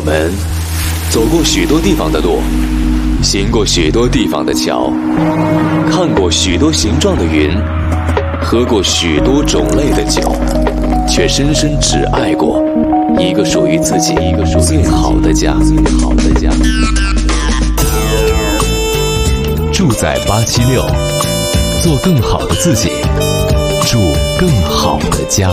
们走过许多地方的路，行过许多地方的桥，看过许多形状的云，喝过许多种类的酒，却深深只爱过一个属于自己最好的家。住在876，做更好的自己，住更好的家。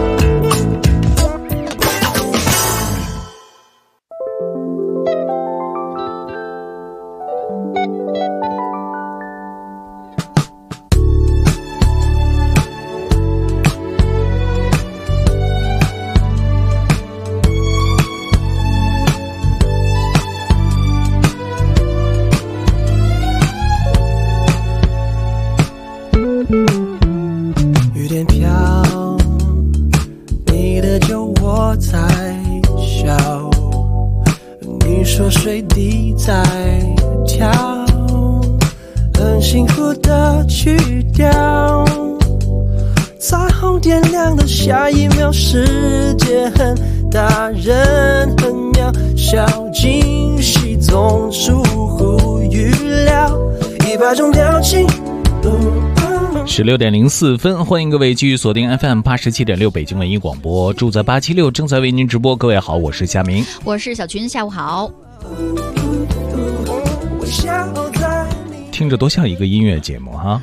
雨点飘，你的酒窝在笑，你说水滴在跳，很幸福的曲调，彩虹点亮的下一秒，世界很大，人很渺小，惊喜总出乎预料，100种表情。 16点04分，欢迎各位继续锁定 FM 87.6北京文艺广播，住在876正在为您直播。各位好，我是夏明， 我是小群，下午好。 听着多像一个音乐节目哈。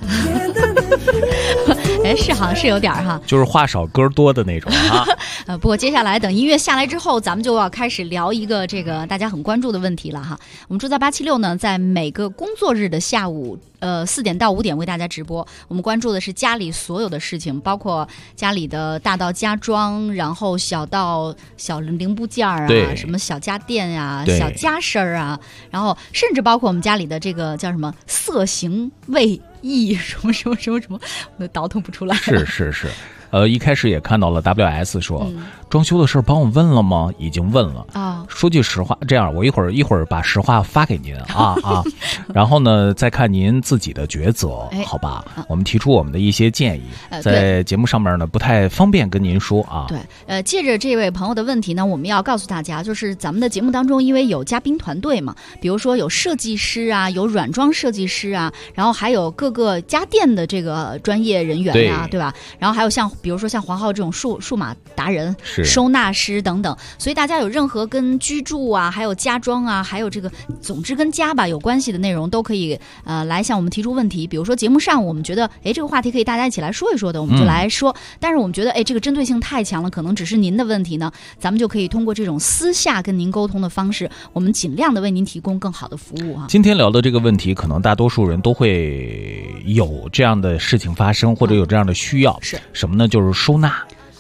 哎，是好像是有点哈， 就是话少歌多的那种哈。 不过接下来等音乐下来之后，咱们就要开始聊一个这个大家很关注的问题了哈。我们住在876呢，在每个工作日的下午4点到5点为大家直播。我们关注的是家里所有的事情，包括家里的大到家装，然后小到小零部件啊，什么小家电啊，小家事儿啊，然后甚至包括我们家里的这个叫什么色行味意什么，我都倒腾不出来了。 是。一开始也看到了 WS 说，装修的事帮我问了吗？已经问了啊。说句实话，这样我一会儿把实话发给您啊。然后呢，再看您自己的抉择，好吧？我们提出我们的一些建议，在节目上面呢不太方便跟您说啊。 对，借着这位朋友的问题呢，我们要告诉大家，就是咱们的节目当中，因为有嘉宾团队嘛，比如说有设计师啊，有软装设计师啊，然后还有各个家电的这个专业人员啊，对吧？然后还有比如说像黄浩这种数码达人、收纳师等等，所以大家有任何跟居住啊，还有家装啊，还有这个总之跟家吧有关系的内容，都可以来向我们提出问题。比如说节目上我们觉得这个话题可以大家一起来说一说的，我们就来说。但是我们觉得这个针对性太强了，可能只是您的问题呢，咱们就可以通过这种私下跟您沟通的方式，我们尽量的为您提供更好的服务啊。 今天聊的这个问题，可能大多数人都会有这样的事情发生，或者有这样的需要，是什么呢？就是收纳。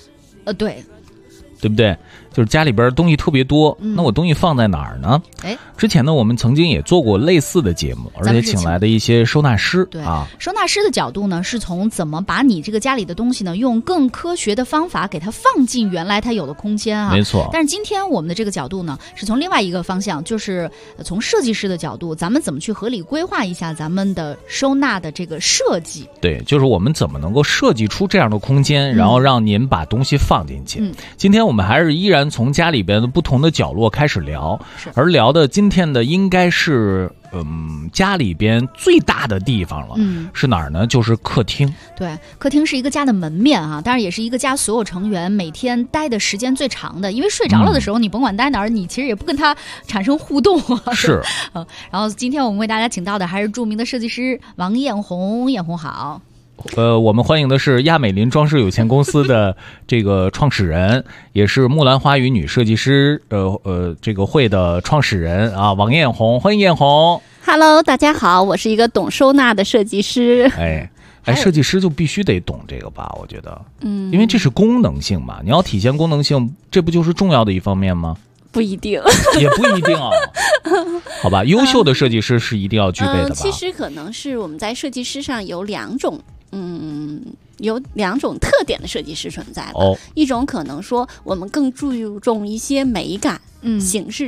对不对？就是家里边东西特别多，那我东西放在哪儿呢？之前呢我们曾经也做过类似的节目，而且请来的一些收纳师。 对啊，收纳师的角度呢，是从怎么把你这个家里的东西呢，用更科学的方法给它放进原来它有的空间啊。 没错。 但是今天我们的这个角度呢，是从另外一个方向，就是从设计师的角度，咱们怎么去合理规划一下咱们的收纳的这个设计。 对，就是我们怎么能够设计出这样的空间，然后让您把东西放进去。今天我们还是依然从家里边的不同的角落开始聊，而聊的今天的应该是家里边最大的地方了，是哪儿呢？就是客厅。 对，客厅是一个家的门面啊，当然也是一个家所有成员每天待的时间最长的，因为睡着了的时候，你甭管待哪儿，你其实也不跟他产生互动啊。 是， 然后今天我们为大家请到的还是著名的设计师王艳红，艳红好。 我们欢迎的是亚美林装饰有限公司的这个创始人，也是木兰花语女设计师这个会的创始人啊，王艳红，欢迎艳红。 Hello， 大家好，我是一个懂收纳的设计师。 设计师就必须得懂这个吧？我觉得，因为这是功能性嘛，你要体现功能性，这不就是重要的一方面吗？ 不一定， 也不一定啊。好吧，优秀的设计师是一定要具备的吧？ 其实可能是我们在设计师上有两种特点的设计师存在吧。一种可能说我们更注重一些美感、形式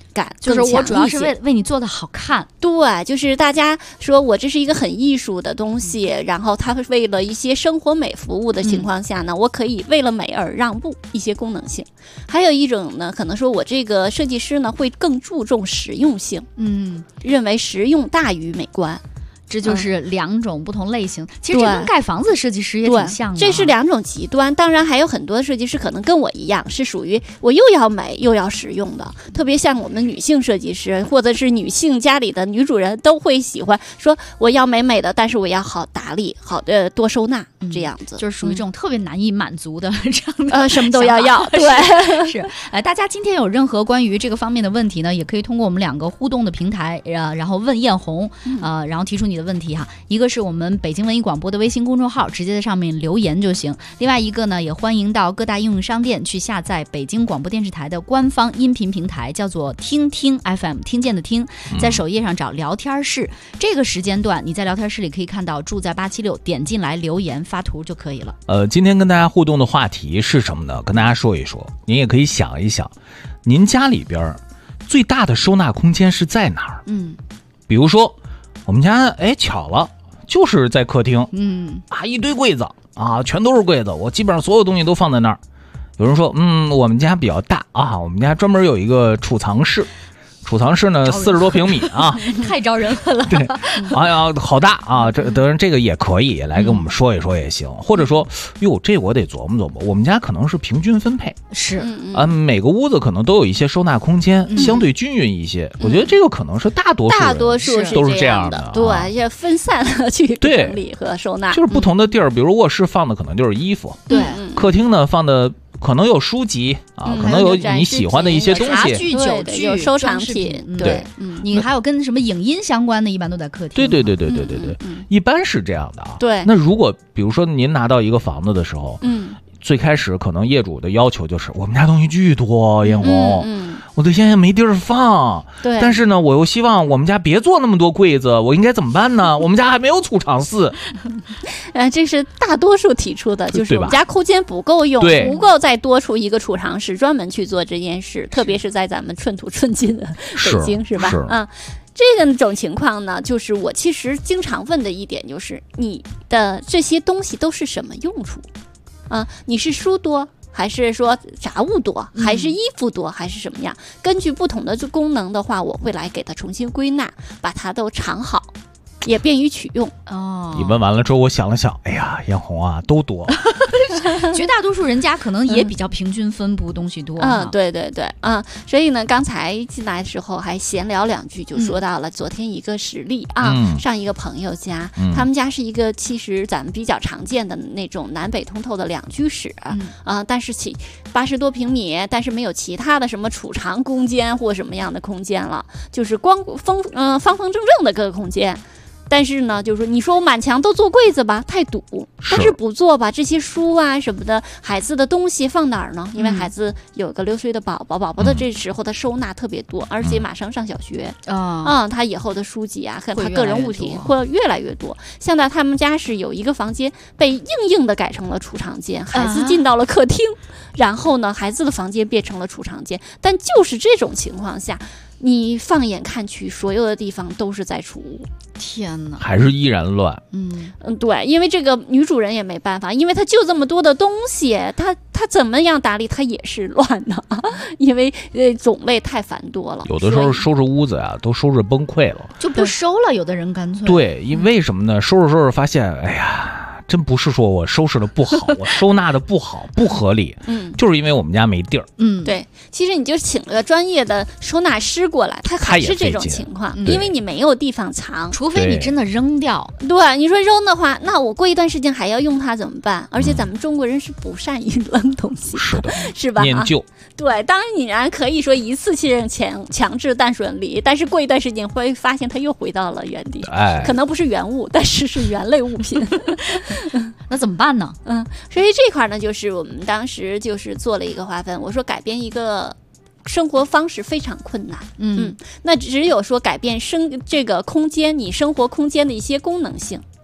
感就是我主要是为为你做的好看。 对，就是大家说我这是一个很艺术的东西，然后它为了一些生活美服务的情况下呢，我可以为了美而让步一些功能性。还有一种呢，可能说我这个设计师呢会更注重实用性，认为实用大于美观。 这就是两种不同类型，其实这跟盖房子设计师也挺像的， 这是两种极端。当然还有很多设计师可能跟我一样，是属于我又要美又要实用的，特别像我们女性设计师或者是女性家里的女主人都会喜欢说我要美美的，但是我要好打理，好的多收纳，这样子就是属于这种特别难以满足的这样的什么都要对是大家今天有任何关于这个方面的问题呢，也可以通过我们两个互动的平台然后问艳红然后提出你的问题哈，一个是我们北京文艺广播的微信公众号，直接在上面留言就行。另外一个呢，也欢迎到各大应用商店去下载北京广播电视台的官方音频平台，叫做听听 FM， 听见的听，在首页上找聊天室，这个时间段你在聊天室里可以看到住在876，点进来留言发图就可以了。 今天跟大家互动的话题是什么呢？跟大家说一说，您也可以想一想，您家里边最大的收纳空间是在哪儿？比如说我们家巧了，就是在客厅，一堆柜子啊，全都是柜子，我基本上所有东西都放在那儿。有人说，我们家比较大啊，我们家专门有一个储藏室。储藏室呢40多平米啊， 太招人恨了。 对，哎呀，好大啊！这个也可以来跟我们说一说也行，或者说，哟，这我得琢磨琢磨。我们家可能是平均分配， 是每个屋子可能都有一些收纳空间，相对均匀一些。我觉得这个可能是大多数都是这样的， 对，也分散了去整理和收纳， 就是不同的地儿，比如卧室放的可能就是衣服， 对， 客厅呢放的。可能有书籍啊，可能有你喜欢的一些东西， 茶具、酒具、 有收藏品， 对， 你还有跟什么影音相关的，一般都在客厅。 对，一般是这样的啊。 对， 那如果比如说您拿到一个房子的时候，最开始可能业主的要求就是我们家东西巨多，艳红，我的现在没地儿放， 对， 但是呢，我又希望我们家别做那么多柜子，我应该怎么办呢？我们家还没有储藏室。 这是大多数提出的，就是我们家空间不够用，不够再多出一个储藏室，专门去做这件事，特别是在咱们寸土寸金的北京，是吧？这种情况呢，就是我其实经常问的一点就是，你的这些东西都是什么用处？你是书多，还是说杂物多，还是衣服多，还是什么样？根据不同的功能的话，我会来给它重新归纳，把它都藏好，也便于取用。 你问完了之后，我想了想，哎呀，艳红啊，都多。 绝大多数人家可能也比较平均分布，东西多。 对，所以呢，刚才进来的时候还闲聊两句，就说到了昨天一个实例上一个朋友家，他们家是一个其实咱们比较常见的那种南北通透的两居室但是80多平米，但是没有其他的什么储藏空间或什么样的空间了，就是方方正正的各个空间。但是呢，就是说，你说我满墙都做柜子吧，太堵；但是不做吧，这些书啊什么的，孩子的东西放哪儿呢？因为孩子有个6岁的宝宝的这时候他收纳特别多，而且马上上小学他以后的书籍啊和他个人物品会越来越多。现在他们家是有一个房间被硬的改成了储藏间，孩子进到了客厅，然后呢，孩子的房间变成了储藏间。但就是这种情况下，你放眼看去，所有的地方都是在储物。 天哪， 还是依然乱。 对，因为这个女主人也没办法，因为她就这么多的东西，她怎么样打理，她也是乱的，因为种类太繁多了。 有的时候收拾屋子啊，都收拾崩溃了， 就不收了。有的人干脆对，因为什么呢？收拾发现，哎呀。真不是说我收拾的不好，我收纳的不好，不合理，就是因为我们家没地儿。 对，其实你就请了个专业的收纳师过来，他还是这种情况，因为你没有地方藏， 除非你真的扔掉。 对，你说扔的话，那我过一段时间还要用它怎么办？而且咱们中国人是不善于扔东西的， 是的， 是吧？ 念旧。 对，当然可以说一次性强制断舍离，但是过一段时间会发现它又回到了原地，可能不是原物，但是是原类物品。 那怎么办呢？ 所以这块呢，就是我们当时就是做了一个划分。我说改变一个生活方式非常困难，那只有说改变这个空间，你生活空间的一些功能性。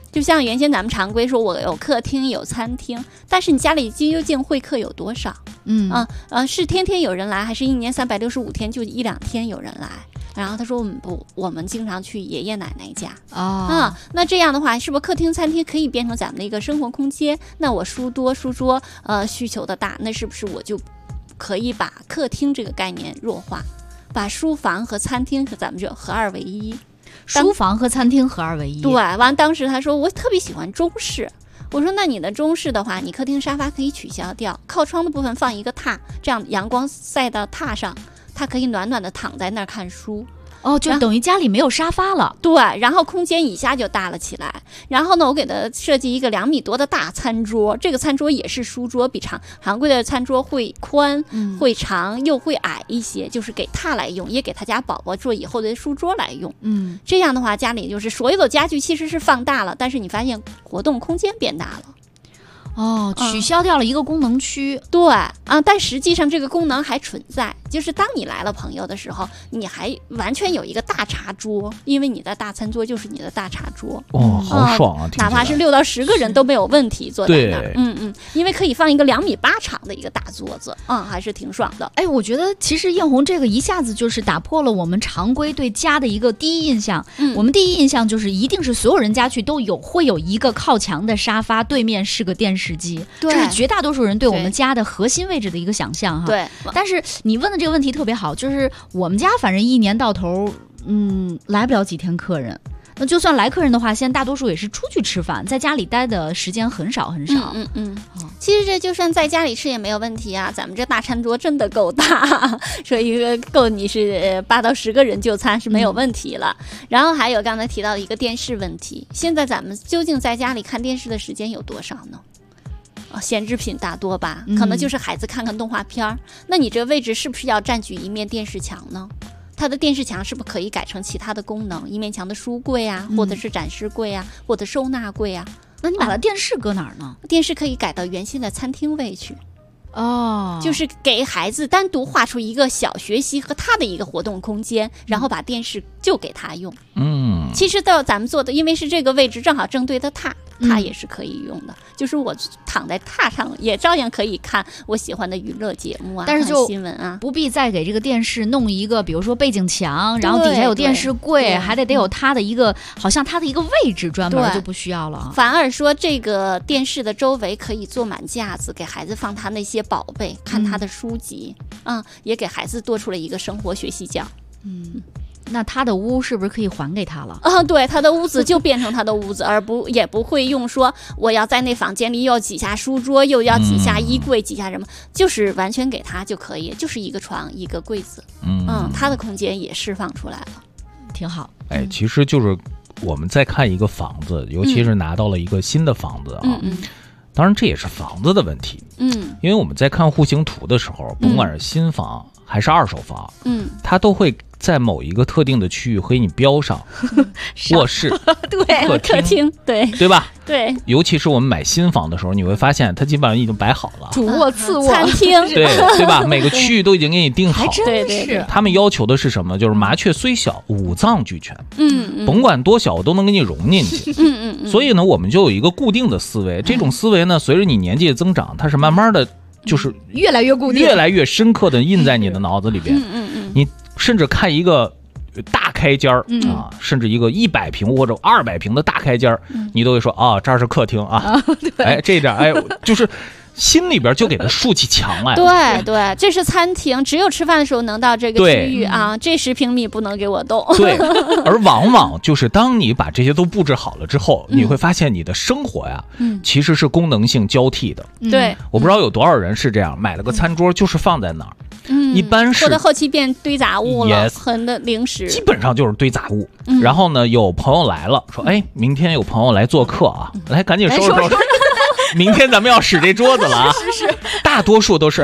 就像原先咱们常规说，我有客厅有餐厅，但是你家里究竟会客有多少？是天天有人来，还是一年365天就1-2天有人来？然后他说我们经常去爷爷奶奶家那这样的话，是不是客厅餐厅可以变成咱们的一个生活空间？那我书桌需求的大，那是不是我就可以把客厅这个概念弱化，把书房和餐厅和咱们就合二为一？ 书房和餐厅合二为一。 对，完当时他说我特别喜欢中式。我说那你的中式的话，你客厅沙发可以取消掉，靠窗的部分放一个榻，这样阳光晒到榻上，他可以暖暖的躺在那儿看书。 就等于家里没有沙发了。 对，然后空间一下就大了起来。然后呢，我给他设计一个2米多的大餐桌，这个餐桌也是书桌，比常规的餐桌会宽、会长又会矮一些，就是给他来用，也给他家宝宝做以后的书桌来用。这样的话，家里就是所有的家具其实是放大了，但是你发现活动空间变大了。 取消掉了一个功能区。 对但实际上这个功能还存在，就是当你来了朋友的时候，你还完全有一一个大茶桌，因为你的大餐桌就是你的大茶桌。 好爽啊！ 哪怕是6到10个人都没有问题坐在那儿。因为可以放一个2.8米长的一个大桌子，还是挺爽的。 我觉得其实艳红这个一下子就是打破了我们常规对家的一个第一印象。我们第一印象就是一定是所有人家去都会有一个靠墙的沙发，对面是个电视机，这是绝大多数人对我们家的核心位置的一个想象哈。 对， 但是你问的这个问题特别好，就是我们家反正一年到头，来不了几天客人。那就算来客人的话，现在大多数也是出去吃饭，在家里待的时间很少很少。 其实这就算在家里吃也没有问题啊，咱们这大餐桌真的够大，所以够你是8到10个人就餐是没有问题了。然后还有刚才提到的一个电视问题，现在咱们究竟在家里看电视的时间有多少呢？闲置品大多吧，可能就是孩子看看动画片那你这位置是不是要占据一面电视墙呢？它的电视墙是不是可以改成其他的功能？一面墙的书柜啊，或者是展示柜啊，或者收纳柜啊。 那你把它电视搁哪儿呢？ 电视可以改到原先的餐厅位去。就是给孩子单独画出一个小学习和他的一个活动空间，然后把电视就给他用。其实到咱们做的，因为是这个位置正好正对的榻也是可以用的，就是我躺在榻上也照样可以看我喜欢的娱乐节目啊， 但是就新闻啊， 不必再给这个电视弄一个比如说背景墙，然后底下有电视柜，还得有它的一个好像它的一个位置专门，就不需要了。 反而说这个电视的周围可以坐满架子，给孩子放他那些宝贝，看他的书籍，也给孩子多出了一个生活学习角。 那他的屋是不是可以还给他了？ 对，他的屋子就变成他的屋子，也不会用说我要在那房间里又挤下书桌，又要挤下衣柜，挤下什么，就是完全给他就可以，就是一个床一个柜子，他的空间也释放出来了， 挺好。 其实就是我们再看一个房子，尤其是拿到了一个新的房子当然这也是房子的问题，因为我们在看户型图的时候，甭管是新房还是二手房，它都会在某一个特定的区域给你标上卧室对客厅对吧？ 对， 尤其是我们买新房的时候，你会发现它基本上已经摆好了， 主卧次卧餐厅对吧？每个区域都已经给你定好了。 对， 他们要求的是什么？就是麻雀虽小，五脏俱全。甭管多小，我都能给你融进去。所以呢，我们就有一个固定的思维，这种思维呢，随着你年纪的增长，它是慢慢的就是越来越固定， 越来越深刻的印在你的脑子里边。你甚至看一个大开间甚至一个100平或者200平的大开间你都会说这儿是客厅这点就是心里边就给他竖起墙来。 对，这是餐厅，只有吃饭的时候能到这个区域这10平米不能给我动。 对，而往往就是当你把这些都布置好了之后，你会发现你的生活呀，其实是功能性交替的。 对， 我不知道有多少人是这样，买了个餐桌就是放在那儿。一般是或者后期变堆杂物了，很的零食， 基本上就是堆杂物。然后呢，有朋友来了，说明天有朋友来做客来赶紧收拾收拾。明天咱们要使这桌子了是大多数都是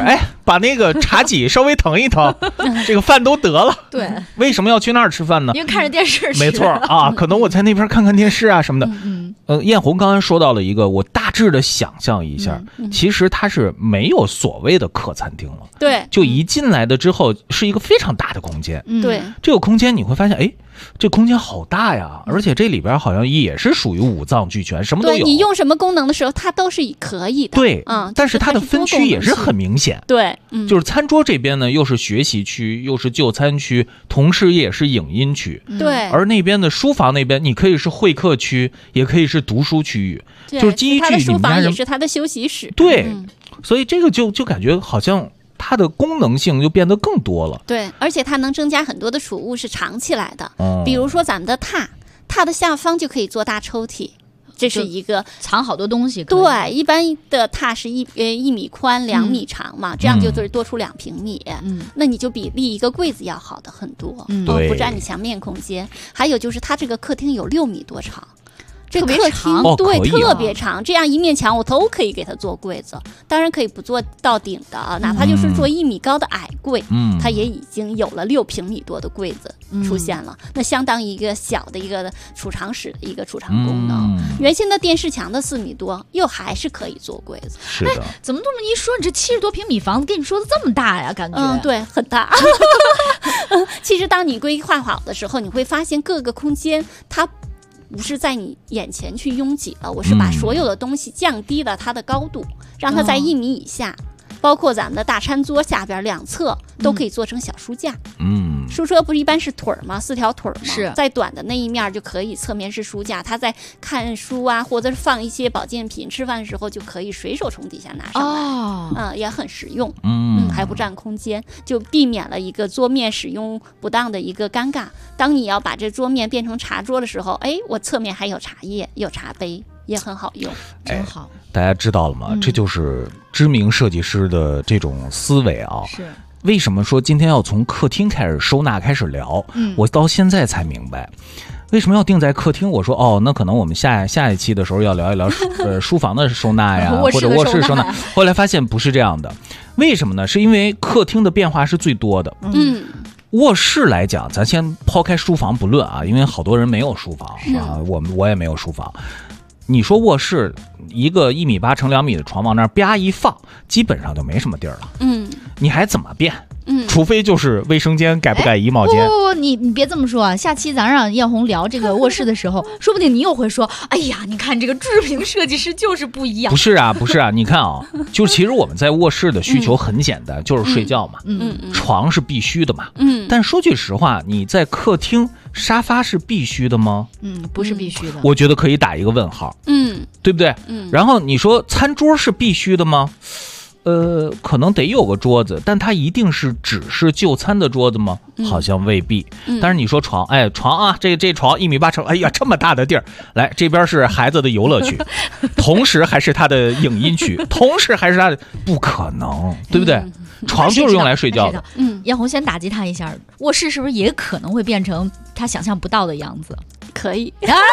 把那个茶几稍微腾一腾，这个饭都得了。 对， 为什么要去那儿吃饭呢？ 因为看着电视吃。 没错啊，可能我在那边看看电视啊什么的。艳红刚刚说到了一个，我大致的想象一下，其实它是没有所谓的客餐厅了。 对， 就一进来的之后是一个非常大的空间。 对， 这个空间你会发现，哎，这空间好大呀，而且这里边好像也是属于五脏俱全，什么都有。 对，你用什么功能的时候，它都是可以的。 对，但是它的分区也是很明显。 对， 就是餐桌这边呢，又是学习区，又是就餐区，同时也是影音区。 对， 而那边的书房那边，你可以是会客区，也可以是读书区域，就是基于它的书房也是它的休息室。 对，所以这个就感觉好像它的功能性就变得更多了。 对，而且它能增加很多的储物是藏起来的。比如说咱们的榻的下方就可以做大抽屉。这是一个藏好多东西。 对，一般的榻是1米宽2米长嘛，这样就是多出2平米。那你就比立一个柜子要好的很多，不占你墙面空间。还有就是它这个客厅有6米多长。这客厅对特别长，这样一面墙我都可以给它做柜子，当然可以不做到顶的，哪怕就是做1米高的矮柜，它也已经有了6平米多的柜子出现了，那相当于一个小的一个储藏室的一个储藏功能。原先的电视墙的4米多，又还是可以做柜子。 是的， 怎么这么一说，你这70多平米房子跟你说的这么大呀？感觉对，很大。其实当你规划好的时候，你会发现各个空间它不是在你眼前去拥挤了，我是把所有的东西降低了它的高度，让它在1米以下。包括咱们的大餐桌下边2侧都可以做成小书架。书桌不是一般是腿嘛，4条腿嘛， 是在短的那一面就可以侧面是书架，他在看书啊，或者是放一些保健品，吃饭的时候就可以随手从底下拿上来，也很实用，还不占空间，就避免了一个桌面使用不当的一个尴尬。当你要把这桌面变成茶桌的时候，我侧面还有茶叶，有茶杯，也很好用， 真好。 大家知道了吗？这就是知名设计师的这种思维啊。 是。 为什么说今天要从客厅开始收纳开始聊？我到现在才明白，为什么要定在客厅？我说那可能我们下一期的时候要聊一聊书房的收纳呀，或者卧室收纳。后来发现不是这样的，为什么呢？是因为客厅的变化是最多的。卧室来讲，咱先抛开书房不论啊，因为好多人没有书房啊，我也没有书房。你说卧室一个1.8米乘2米的床往那儿啪一放，基本上就没什么地儿了。你还怎么变？除非就是卫生间改不改衣帽间。 不，你别这么说啊！下期咱让艳红聊这个卧室的时候，说不定你又会说：“哎呀，你看这个知名设计师就是不一样。”不是啊，你看啊，就是其实我们在卧室的需求很简单，就是睡觉嘛，床是必须的嘛，但说句实话，你在客厅沙发是必须的吗？ 不是必须的。 我觉得可以打一个问号，对不对？然后你说餐桌是必须的吗？可能得有个桌子，但它一定是只是就餐的桌子吗？好像未必。但是你说床，床啊，这床1.8米乘，哎呀，这么大的地儿，来这边是孩子的游乐区，同时还是他的影音区，同时还是他的，不可能，对不对？床就是用来睡觉的。 艳红先打击他一下，卧室是不是也可能会变成他想象不到的样子？ 可以。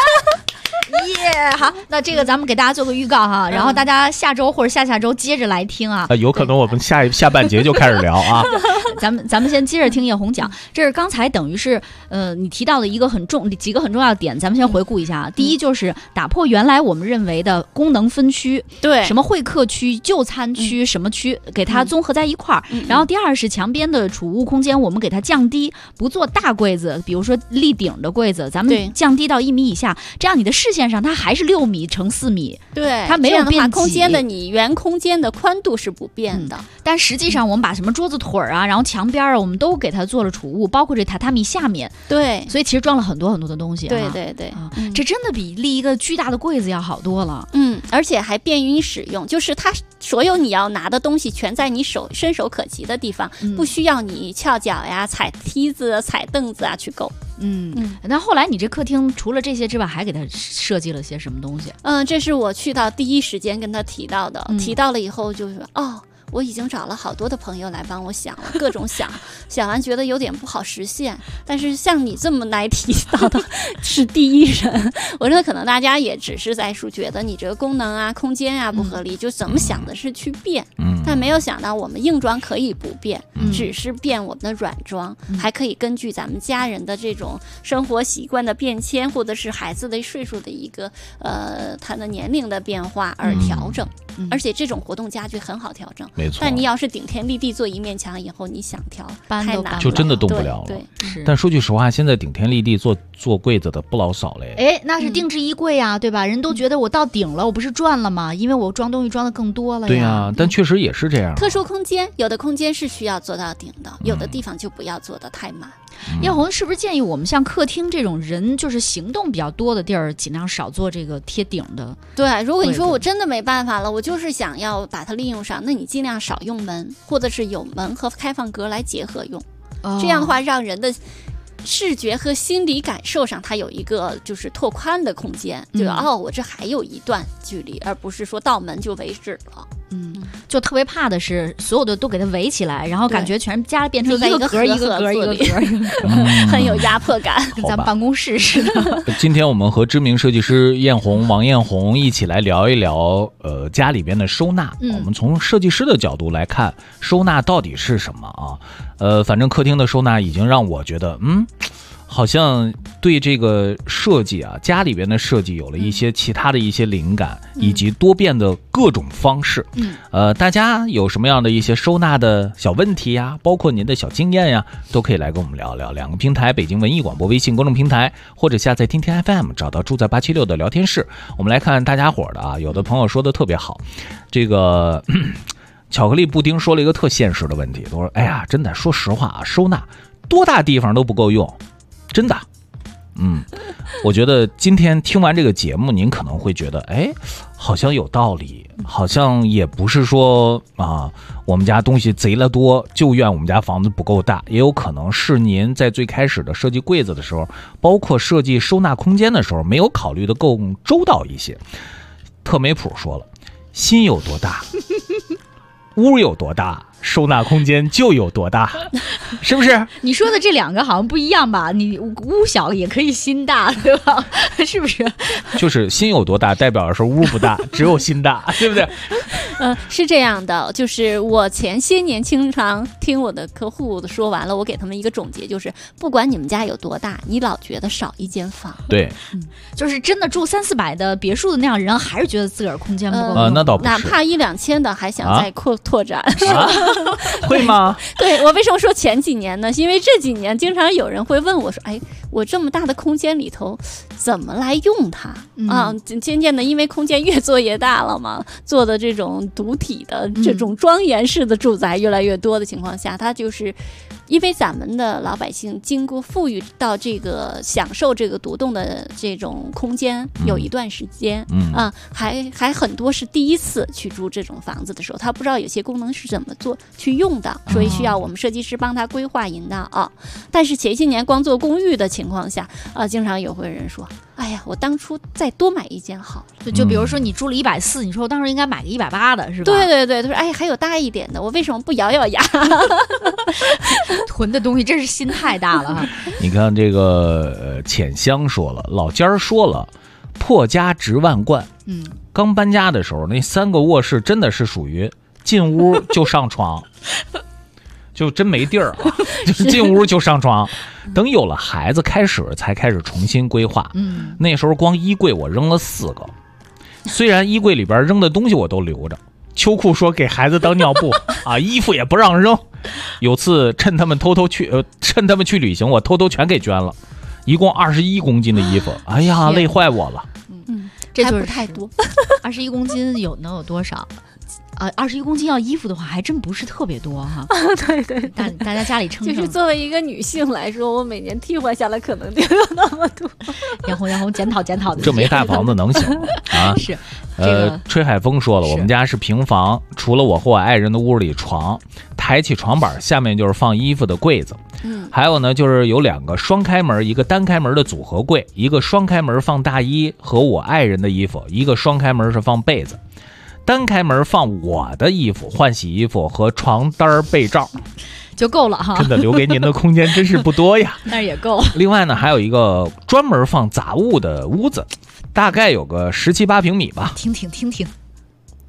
好，那这个咱们给大家做个预告哈，然后大家下周或者下周接着来听啊。 有可能我们下半节就开始聊啊。 咱们先接着听艳红讲，这是刚才等于是你提到的几个很重要的点，咱们先回顾一下。第一就是打破原来我们认为的功能分区， 对， 什么会客区、就餐区、什么区，给它综合在一块儿。然后第二是墙边的储物空间，我们给它降低，不做大柜子，比如说立顶的柜子，咱们降低到1米以下，这样你的视线上它还是6米乘4米， 对， 它没有变空间的你原空间的宽度是不变的， 但实际上我们把什么桌子腿啊，然后墙边啊，我们都给它做了储物，包括这榻榻米下面， 对， 所以其实装了很多很多的东西， 对， 这真的比立一个巨大的柜子要好多了， 而且还便于你使用，就是它所有你要拿的东西全在你伸手可及的地方，不需要你翘脚呀、踩梯子、踩凳子啊去够。 那后来你这客厅除了这些之外，还给他设计了些什么东西？ 这是我去到第一时间跟他提到的，提到了以后就是我已经找了好多的朋友来帮我想了，各种想完觉得有点不好实现，但是像你这么来提到的是第一人，我说可能大家也只是在说觉得你这个功能啊、空间啊不合理，就怎么想的是去变， 但没有想到我们硬装可以不变，只是变我们的软装，还可以根据咱们家人的这种生活习惯的变迁，或者是孩子的岁数的一个他的年龄的变化而调整。而且这种活动家具很好调整， 没错。 但你要是顶天立地做一面墙以后，你想调太难了， 就真的动不了了。 对， 但说句实话，现在顶天立地做柜子的不老少嘞。 哎，那是定制衣柜啊，对吧？人都觉得我到顶了，我不是赚了吗？因为我装东西装的更多了呀。 对呀，但确实也是这样。 特殊空间，有的空间是需要做到顶的，有的地方就不要做的太满。 艳红是不是建议我们像客厅这种人就是行动比较多的地儿，尽量少做这个贴顶的？ 对，如果你说我真的没办法了，我就是想要把它利用上，那你尽量少用门，或者是有门和开放格来结合用。这样的话，让人的视觉和心理感受上，它有一个就是拓宽的空间，就我这还有一段距离，而不是说到门就为止了。 就特别怕的是所有的都给它围起来，然后感觉全家变成一个格一个格一个格， 很有压迫感， 跟咱们办公室似的。 今天我们和知名设计师王艳红一起来聊一聊家里边的收纳。我们从设计师的角度来看，收纳到底是什么啊？反正客厅的收纳已经让我觉得好像对这个设计啊，家里边的设计有了一些其他的一些灵感，以及多变的各种方式。大家有什么样的一些收纳的小问题呀，包括您的小经验呀，都可以来跟我们聊聊。两个平台，北京文艺广播微信公众平台，或者下载听听 FM， 找到住在876的聊天室。我们来看大家伙的啊，有的朋友说的特别好，这个巧克力布丁说了一个特现实的问题，他说：“哎呀，真的，说实话啊，收纳多大地方都不够用。”真的，我觉得今天听完这个节目，您可能会觉得，好像有道理，好像也不是说我们家东西贼了多，就怨我们家房子不够大，也有可能是您在最开始的设计柜子的时候，包括设计收纳空间的时候，没有考虑的更周到一些。特美普说了，心有多大，屋有多大，收纳空间就有多大，是不是？ 你说的这两个好像不一样吧？你屋小也可以心大，对吧？是不是？ 就是心有多大，代表的是屋不大，只有心大，对不对？ 是这样的，就是我前些年经常听我的客户说完了，我给他们一个总结，就是不管你们家有多大，你老觉得少一间房。 对， 就是真的住300-400的别墅的那样人，还是觉得自个儿空间不够用。 那倒不是， 哪怕1-2千的，还想再拓展。 会吗？ 对，我为什么说前几年呢？因为这几年经常有人会问我说：“我这么大的空间里头怎么来用它啊？”渐渐的，因为空间越做越大了嘛，做的这种独体的这种庄严式的住宅越来越多的情况下，它就是因为咱们的老百姓经过富裕到这个享受这个独栋的这种空间有一段时间还很多是第一次去住这种房子的时候，他不知道有些功能是怎么做去用的，所以需要我们设计师帮他规划引导啊。但是前些年光做公寓的情况下经常有会人说：“哎呀，我当初再多买一间好了。” 就比如说你住了140，你说我当时应该买个180的，是吧？ 对对对，他说：“还有大一点的，我为什么不咬咬牙？” 囤的东西真是心太大了哈。 你看这个浅香说了，老尖儿说了，破家值万贯。刚搬家的时候，那3个卧室真的是属于进屋就上床，就真没地儿就是进屋就上床。等有了孩子才开始重新规划。那时候光衣柜我扔了4个，虽然衣柜里边扔的东西我都留着，秋裤说给孩子当尿布衣服也不让扔。有次趁他们去旅行，我偷偷全给捐了，一共21公斤的衣服，哎呀，累坏我了。 这就是不太多。 21公斤能有多少？21公斤要衣服的话，还真不是特别多哈。 对对， 大家家里称。 就是作为一个女性来说，我每年替换下来可能就有那么多。 杨红检讨的。 这没大房子能行啊？ 是。 吹海风说了，我们家是平房，除了我和我爱人的屋里床，抬起床板下面就是放衣服的柜子。还有呢，就是有2个双开门，一个单开门的组合柜，一个双开门放大衣和我爱人的衣服，一个双开门是放被子，单开门放我的衣服、换洗衣服和床单被罩。 就够了哈， 真的留给您的空间真是不多呀。 但是也够。 另外呢，还有一个专门放杂物的屋子，大概有个17-18平米吧。 听。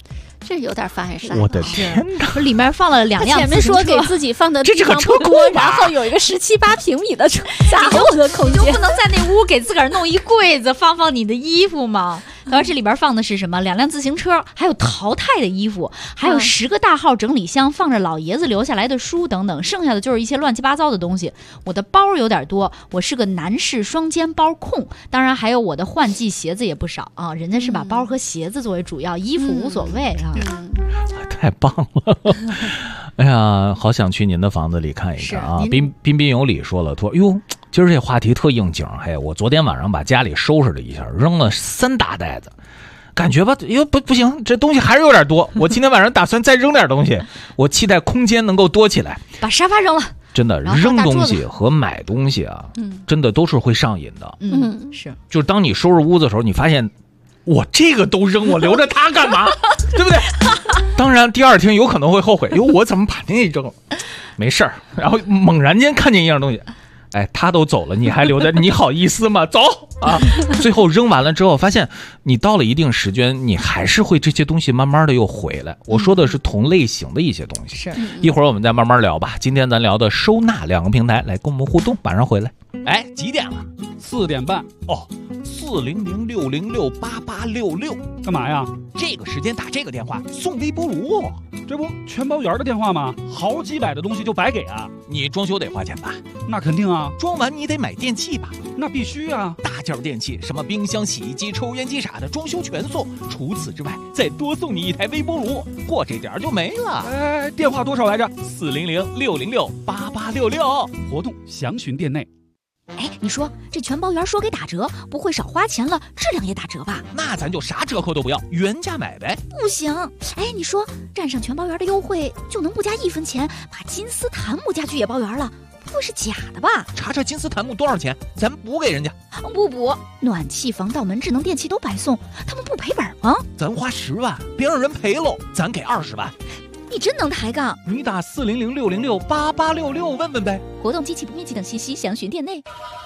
这有点凡尔赛。 我的天哪！ 里面放了2辆前面说给自己放的这是个车库， 然后有一个17、8平米的杂物的空间， 你就不能在那屋给自个儿弄一柜子放你的衣服吗？然后这里边放的是什么？2辆自行车，还有淘汰的衣服，还有10个大号整理箱，放着老爷子留下来的书等等，剩下的就是一些乱七八糟的东西。我的包有点多，我是个男士双肩包控，当然还有我的换季鞋子也不少啊。人家是把包和鞋子作为主要，衣服无所谓啊。 太棒了！哎呀，好想去您的房子里看一看啊！彬有礼说了，说哟，今儿这话题特应景。嘿，我昨天晚上把家里收拾了一下，扔了3大袋子，感觉吧，哟不行，这东西还是有点多。我今天晚上打算再扔点东西，我期待空间能够多起来。 把沙发扔了。 真的，扔东西和买东西啊，真的都是会上瘾的。 是， 就是当你收拾屋子的时候，你发现我这个都扔，我留着它干嘛？对不对？当然，第2天有可能会后悔，哟，我怎么把那扔了？没事儿，然后猛然间看见一样东西，哎，他都走了，你还留着，你好意思吗？走啊！最后扔完了之后，发现你到了一定时间，你还是会这些东西慢慢的又回来。我说的是同类型的一些东西。 是， 一会儿我们再慢慢聊吧。今天咱聊的收纳2个平台，来跟我们互动，马上回来。哎，几点了 ？4点半。 哦，400-606-8866， 干嘛呀？ 这个时间打这个电话送微波炉， 这不全包圆的电话吗？好几百的东西就白给啊！ 你装修得花钱吧？ 那肯定啊！ 装完你得买电器吧？ 那必须啊！ 大件电器，什么冰箱、洗衣机、抽烟机啥的，装修全送。除此之外，再多送你1台微波炉，过这点就没了。 哎，电话多少来着 ？400-606-8866， 活动详询店内。 哎，你说这全包圆说给打折，不会少花钱了，质量也打折吧？ 那咱就啥折扣都不要，原价买呗。 不行，哎，你说占上全包圆的优惠，就能不加1分钱把金丝檀木家具也包圆了？不会是假的吧？ 查金丝檀木多少钱？咱补给人家。 不补，暖气、防盗门、智能电器都白送，他们不赔本吗？ 咱花10万，别让人赔喽，咱给20万。 你真能抬杠！ 你打400-606-8866问问呗。 活动、机器不面积等信息详询店内。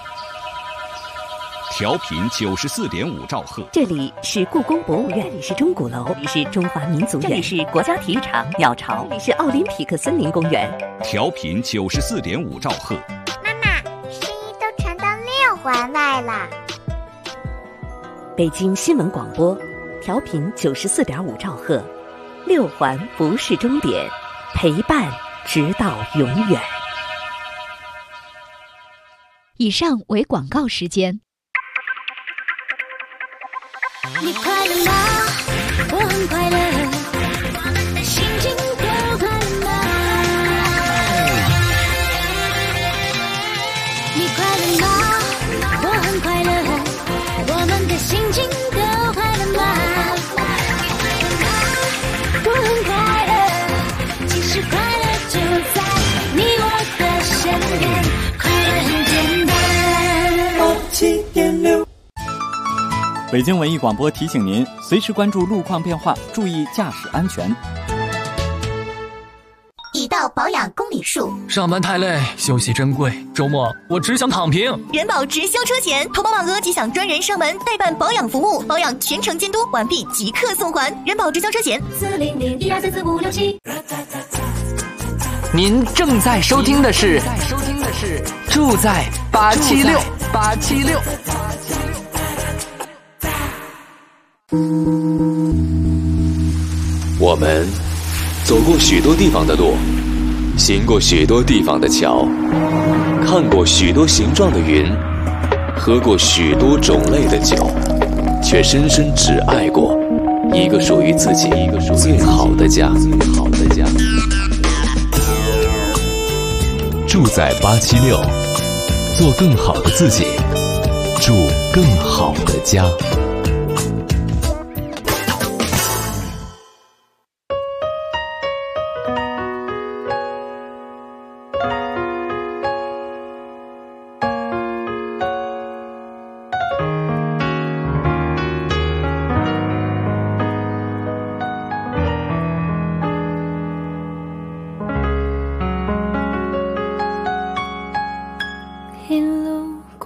调频94.5兆赫， 这里是故宫博物院，这里是钟鼓楼，这里是中华民族园，这里是国家体育场鸟巢，这里是奥林匹克森林公园。 调频94.5兆赫。 妈妈，声音都传到6环外了。 北京新闻广播，调频94.5兆赫。6环不是终点，陪伴直到永远。 以上为广告时间。 你快乐吗？我很快乐，心情都快乐吗？你快乐吗？我很快乐，我们的心情都快乐吗？我很快乐，其实快乐就在你我的身边，快乐很简单。7.6 北京文艺广播提醒您，随时关注路况变化，注意驾驶安全。 已到保养公里数， 上班太累，休息珍贵，周末我只想躺平。 人保直销车险，投保满额即享专人上门代办保养服务，保养全程监督，完毕即刻送还。人保直销车险400-1244567。 您正在收听的是住在876。 我们走过许多地方的路，行过许多地方的桥，看过许多形状的云，喝过许多种类的酒，却深深只爱过一个属于自己最好的家。住在876，做更好的自己，住更好的家。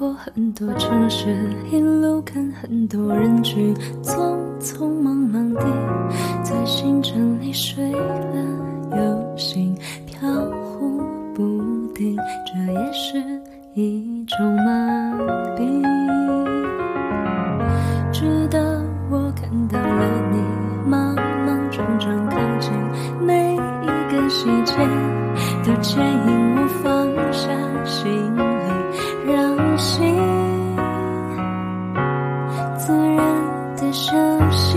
过很多城市，一路看很多人群，匆匆忙忙地在行程里睡了又醒，飘忽不定，这也是一种麻痹。直到我看到了你莽莽撞撞靠近，每一个细节都牵引我放下行李，让心自然的休息。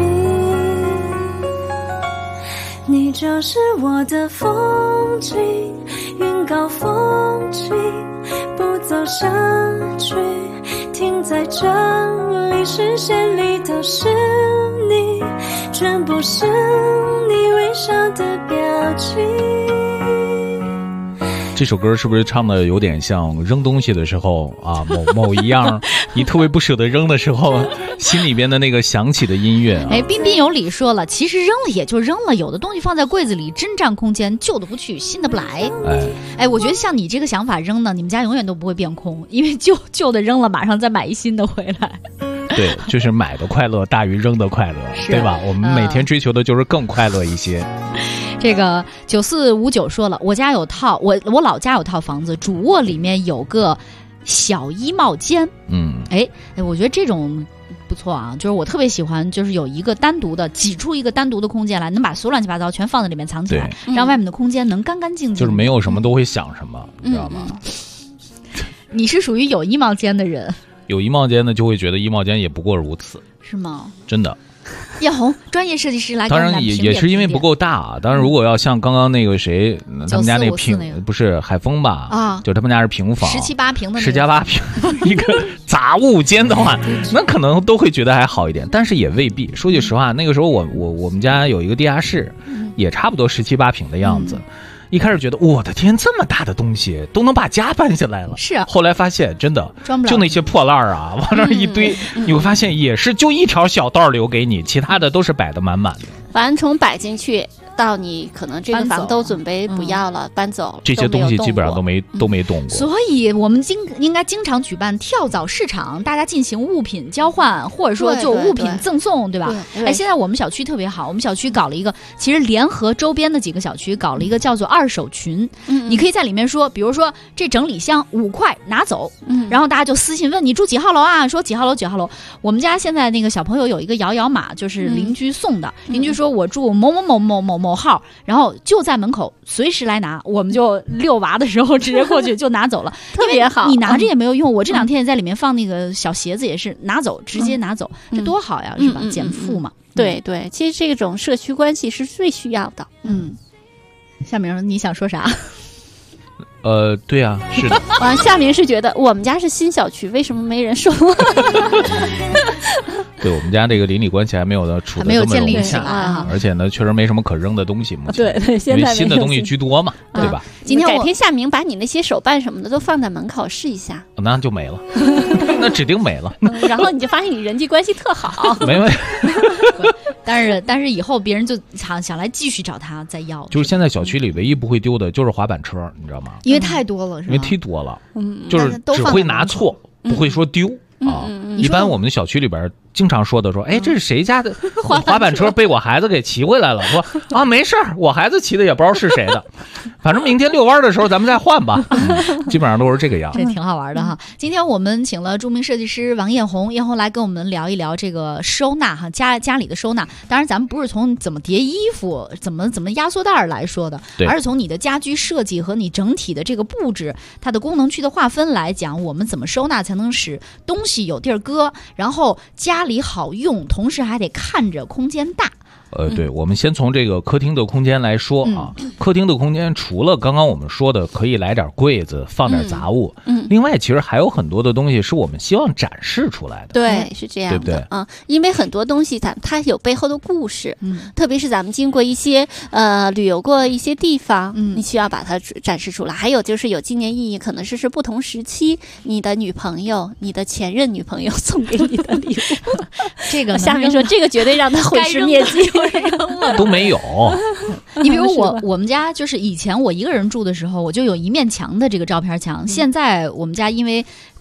你就是我的风景，云高风轻，不走下去，停在这里，视线里都是你，全部是你微笑的表情。 这首歌是不是唱的有点像扔东西的时候啊，某一样你特别不舍得扔的时候，心里边的那个响起的音乐啊。 哎，彬彬有礼说了，其实扔了也就扔了，有的东西放在柜子里真占空间，旧的不去，新的不来。哎，我觉得像你这个想法扔呢，你们家永远都不会变空，因为旧的扔了，马上再买一新的回来。 对，就是买的快乐大于扔的快乐，对吧？我们每天追求的就是更快乐一些。 这个9459说了，我老家有套房子，主卧里面有个小衣帽间。哎，我觉得这种不错啊，就是我特别喜欢，就是有一个单独的挤出一个单独的空间来，能把所有乱七八糟全放在里面藏起来，让外面的空间能干干净净。 就是没有什么都会想什么，你知道吗？ 你是属于有衣帽间的人。 有衣帽间呢，就会觉得衣帽间也不过如此， 是吗？ 真的。 叶红，专业设计师来， 当然也是因为不够大啊。当然，如果要像刚刚那个谁，他们家那平不是海丰吧？啊，就他们家是平房 ，17、8平的 ，10加8平一个杂物间的话，那可能都会觉得还好一点，但是也未必。说句实话，那个时候我们家有一个地下室，也差不多17、8平的样子。一开始觉得我的天，这么大的东西都能把家搬下来了， 是啊。 后来发现真的就那些破烂啊，往那一堆，你会发现也是就一条小道留给你，其他的都是摆得满满的。 反正从摆进去到你可能这个房都准备不要了，搬走了， 这些东西基本上都没动过。 所以我们应该经常举办跳蚤市场，大家进行物品交换，或者说就物品赠送，对吧？哎，现在我们小区特别好，我们小区搞了一个，其实联合周边的几个小区搞了一个叫做二手群。你可以在里面说，比如说这整理箱5块拿走，然后大家就私信问你住几号楼啊？说几号楼几号楼。我们家现在那个小朋友有一个摇摇码，就是邻居送的，邻居说我住某某某某某某号，然后就在门口随时来拿，我们就遛娃的时候直接过去就拿走了， 特别好。 你拿着也没有用，我这2天也在里面放那个小鞋子，也是拿走直接拿走，这多好呀，是吧？减负嘛。 对对，其实这种社区关系是最需要的。 夏明，你想说啥？ 对啊，是的。 夏明是觉得我们家是新小区，为什么没人说？ 对，我们家这个邻里关系还没有处得这么融洽，而且呢，确实没什么可扔的东西嘛。 对， 因为新的东西居多嘛，对吧？ 今天改天夏明把你那些手办什么的都放在门口试一下， 那就没了，那指定没了。 然后你就发现你人际关系特好。 没。 但是以后别人就想来继续找他再要。 就是现在小区里唯一不会丢的就是滑板车，你知道吗？ 因为太多了，是吧？ 因为忒多了，就是只会拿错，不会说丢啊。一般我们小区里边经常说的说，哎，这是谁家的滑板车被我孩子给骑回来了？说啊，没事儿，我孩子骑的也不知道是谁的，反正明天遛弯的时候咱们再换吧。基本上都是这个样， 这挺好玩的哈。今天我们请了著名设计师王艳红来跟我们聊一聊这个收纳哈，家里的收纳。当然咱们不是从怎么叠衣服、怎么压缩袋来说的，而是从你的家居设计和你整体的这个布置、它的功能区的划分来讲，我们怎么收纳才能使东西有地儿搁，然后家里好用，同时还得看着空间大。 对，我们先从这个客厅的空间来说啊。客厅的空间除了刚刚我们说的可以来点柜子放点杂物，另外其实还有很多的东西是我们希望展示出来的。 对，是这样的， 对不对？ 因为很多东西它有背后的故事，特别是咱们经过一些旅游过一些地方，你需要把它展示出来。还有就是有纪念意义，可能是不同时期你的女朋友、你的前任女朋友送给你的礼物。 这个下面说这个绝对让他毁尸灭迹。 都没有。 你比如我们家就是以前我一个人住的时候，我就有一面墙的这个照片墙。现在我们家因为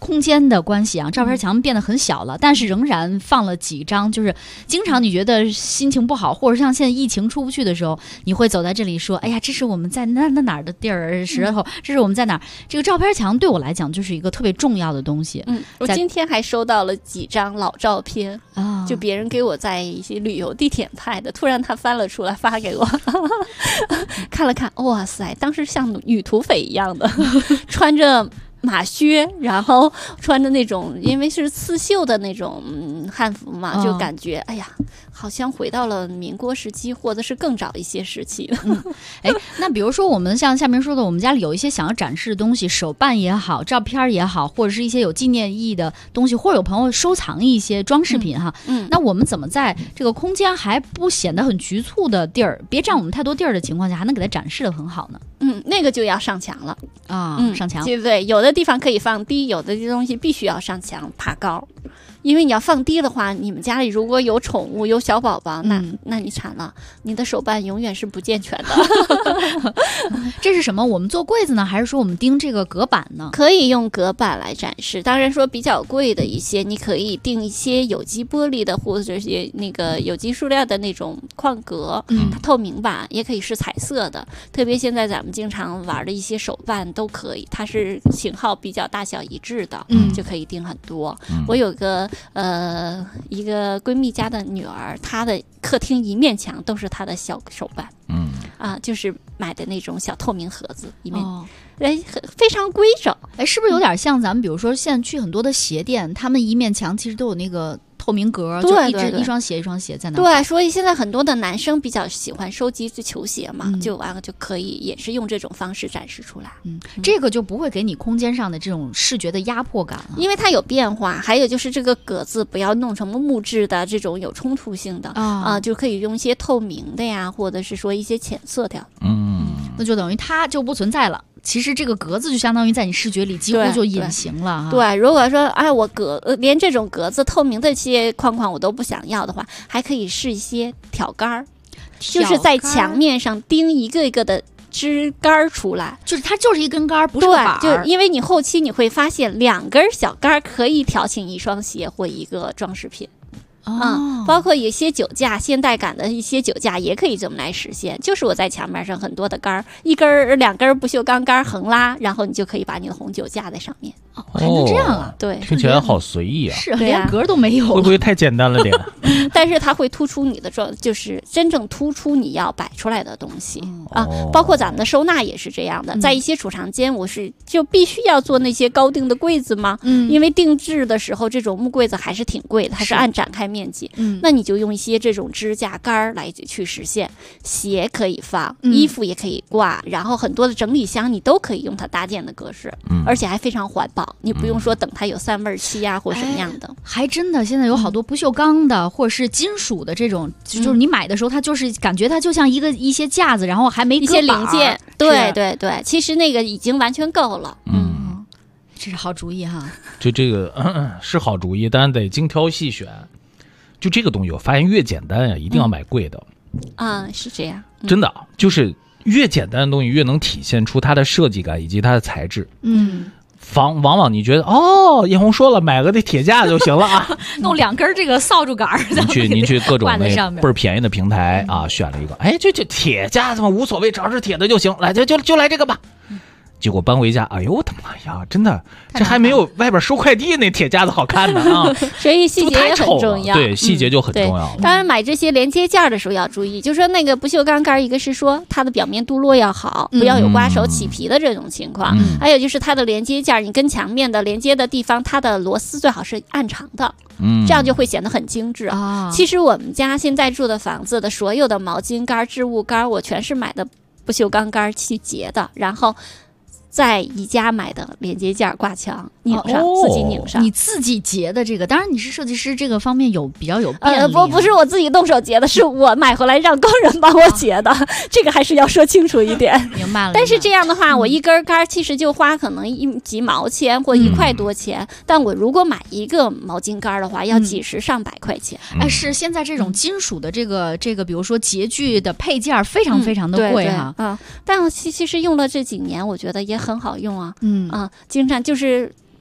空间的关系啊，照片墙变得很小了，但是仍然放了几张，就是经常你觉得心情不好，或者像现在疫情出不去的时候，你会走在这里说，哎呀，这是我们在哪儿的地儿时候，这是我们在哪儿。这个照片墙对我来讲就是一个特别重要的东西。 我今天还收到了几张老照片啊，就别人给我在一些旅游地点拍的，突然他翻了出来发给我，看了看，哇塞，当时像女土匪一样的，穿着马靴，然后穿着那种因为是刺绣的那种汉服嘛，就感觉哎呀，好像回到了民国时期，或者是更早一些时期。 那比如说我们像下面说的，我们家里有一些想要展示的东西，手办也好，照片也好，或者是一些有纪念意义的东西，或者有朋友收藏一些装饰品哈。那我们怎么在这个空间还不显得很局促的地儿，别占我们太多地儿的情况下，还能给它展示得很好呢？ 那个就要上墙了啊，上墙。 对，有的地方可以放低，有的东西必须要上墙爬高。因为你要放低的话，你们家里如果有宠物有小宝宝，那你惨了，你的手办永远是不健全的。 这是什么？我们做柜子呢，还是说我们钉这个隔板呢？ 可以用隔板来展示。当然说比较贵的一些，你可以钉一些有机玻璃的，或者是那个有机塑料的那种框格，它透明版，也可以是彩色的。特别现在咱们经常玩的一些手办都可以，它是型号比较大小一致的，就可以钉很多。我有个一个闺蜜家的女儿，她的客厅一面墙都是她的小手办，就是买的那种小透明盒子，一面非常规整。 是不是有点像咱们比如说现在去很多的鞋店，他们一面墙其实都有那个透明格，就一双鞋一双鞋在那。 对，所以现在很多的男生比较喜欢收集球鞋嘛，就完了就可以也是用这种方式展示出来。 这个就不会给你空间上的这种视觉的压迫感， 因为它有变化。还有就是这个格子不要弄成木质的这种有冲突性的就可以用一些透明的呀，或者是说一些浅色调。 那就等于它就不存在了。其实这个格子就相当于在你视觉里几乎就隐形了。 对，如果说我连这种格子透明的一些框框我都不想要的话，还可以是一些挑杆儿，就是在墙面上钉一个一个的支杆出来， 就是它就是一根杆，不是个板。 对，就因为你后期你会发现2根小杆可以挑起一双鞋或一个装饰品。包括有些酒架，现代感的一些酒架也可以这么来实现，就是我在墙面上很多的杆，一根2根不锈钢杆横拉，然后你就可以把你的红酒架在上面。 还能这样啊？ 对， 听起来好随意啊。 是，连格都没有， 会不会太简单了点？ 但是它会突出你的就是真正突出你要摆出来的东西包括咱们的收纳也是这样的。在一些储藏间，我是就必须要做那些高定的柜子吗？因为定制的时候这种木柜子还是挺贵的，它是按展开面积。那你就用一些这种支架杆来去实现。鞋可以放，衣服也可以挂，然后很多的整理箱你都可以用它搭建的格式，而且还非常环保。你不用说等它有散味期或什么样的。 还真的现在有好多不锈钢的或者是金属的这种，就是你买的时候它就是感觉它就像一些架子，然后还没一些零件。对对对，其实那个已经完全够了。 这是好主意哈。 就这个是好主意，但得精挑细选。就这个东西我发现越简单一定要买贵的。 是这样。 真的就是越简单的东西越能体现出它的设计感以及它的材质。往往你觉得叶红说了，买个那铁架就行了啊， 弄2根这个扫帚杆儿。 您去各种那倍儿便宜的平台选了一个，这铁架子嘛无所谓，只要是铁的就行，来就来这个吧。结果搬回家，哎呦我的妈呀，真的这还没有外边收快递那铁架子好看呢所以细节也很重要。 对，细节就很重要。 当然买这些连接件的时候要注意，就是说那个不锈钢杆，一个是说它的表面镀落要好，不要有刮手起皮的这种情况，还有就是它的连接件，你跟墙面的连接的地方，它的螺丝最好是按长的，这样就会显得很精致。其实我们家现在住的房子的所有的毛巾杆、置物杆，我全是买的不锈钢杆去结的，然后在宜家买的连接件挂墙拧上，自己拧上。 你自己结的这个，当然你是设计师，这个方面比较有便利。 不是我自己动手结的，是我买回来让工人帮我结的，这个还是要说清楚一点。 明白了。 但是这样的话，我一根杆其实就花可能几毛钱或1块多钱，但我如果买一个毛巾杆的话，要几十上百块钱。 是现在这种金属的这个，比如说洁具的配件非常非常的贵哈。 但其实用了这几年，我觉得也很好用啊。经常就是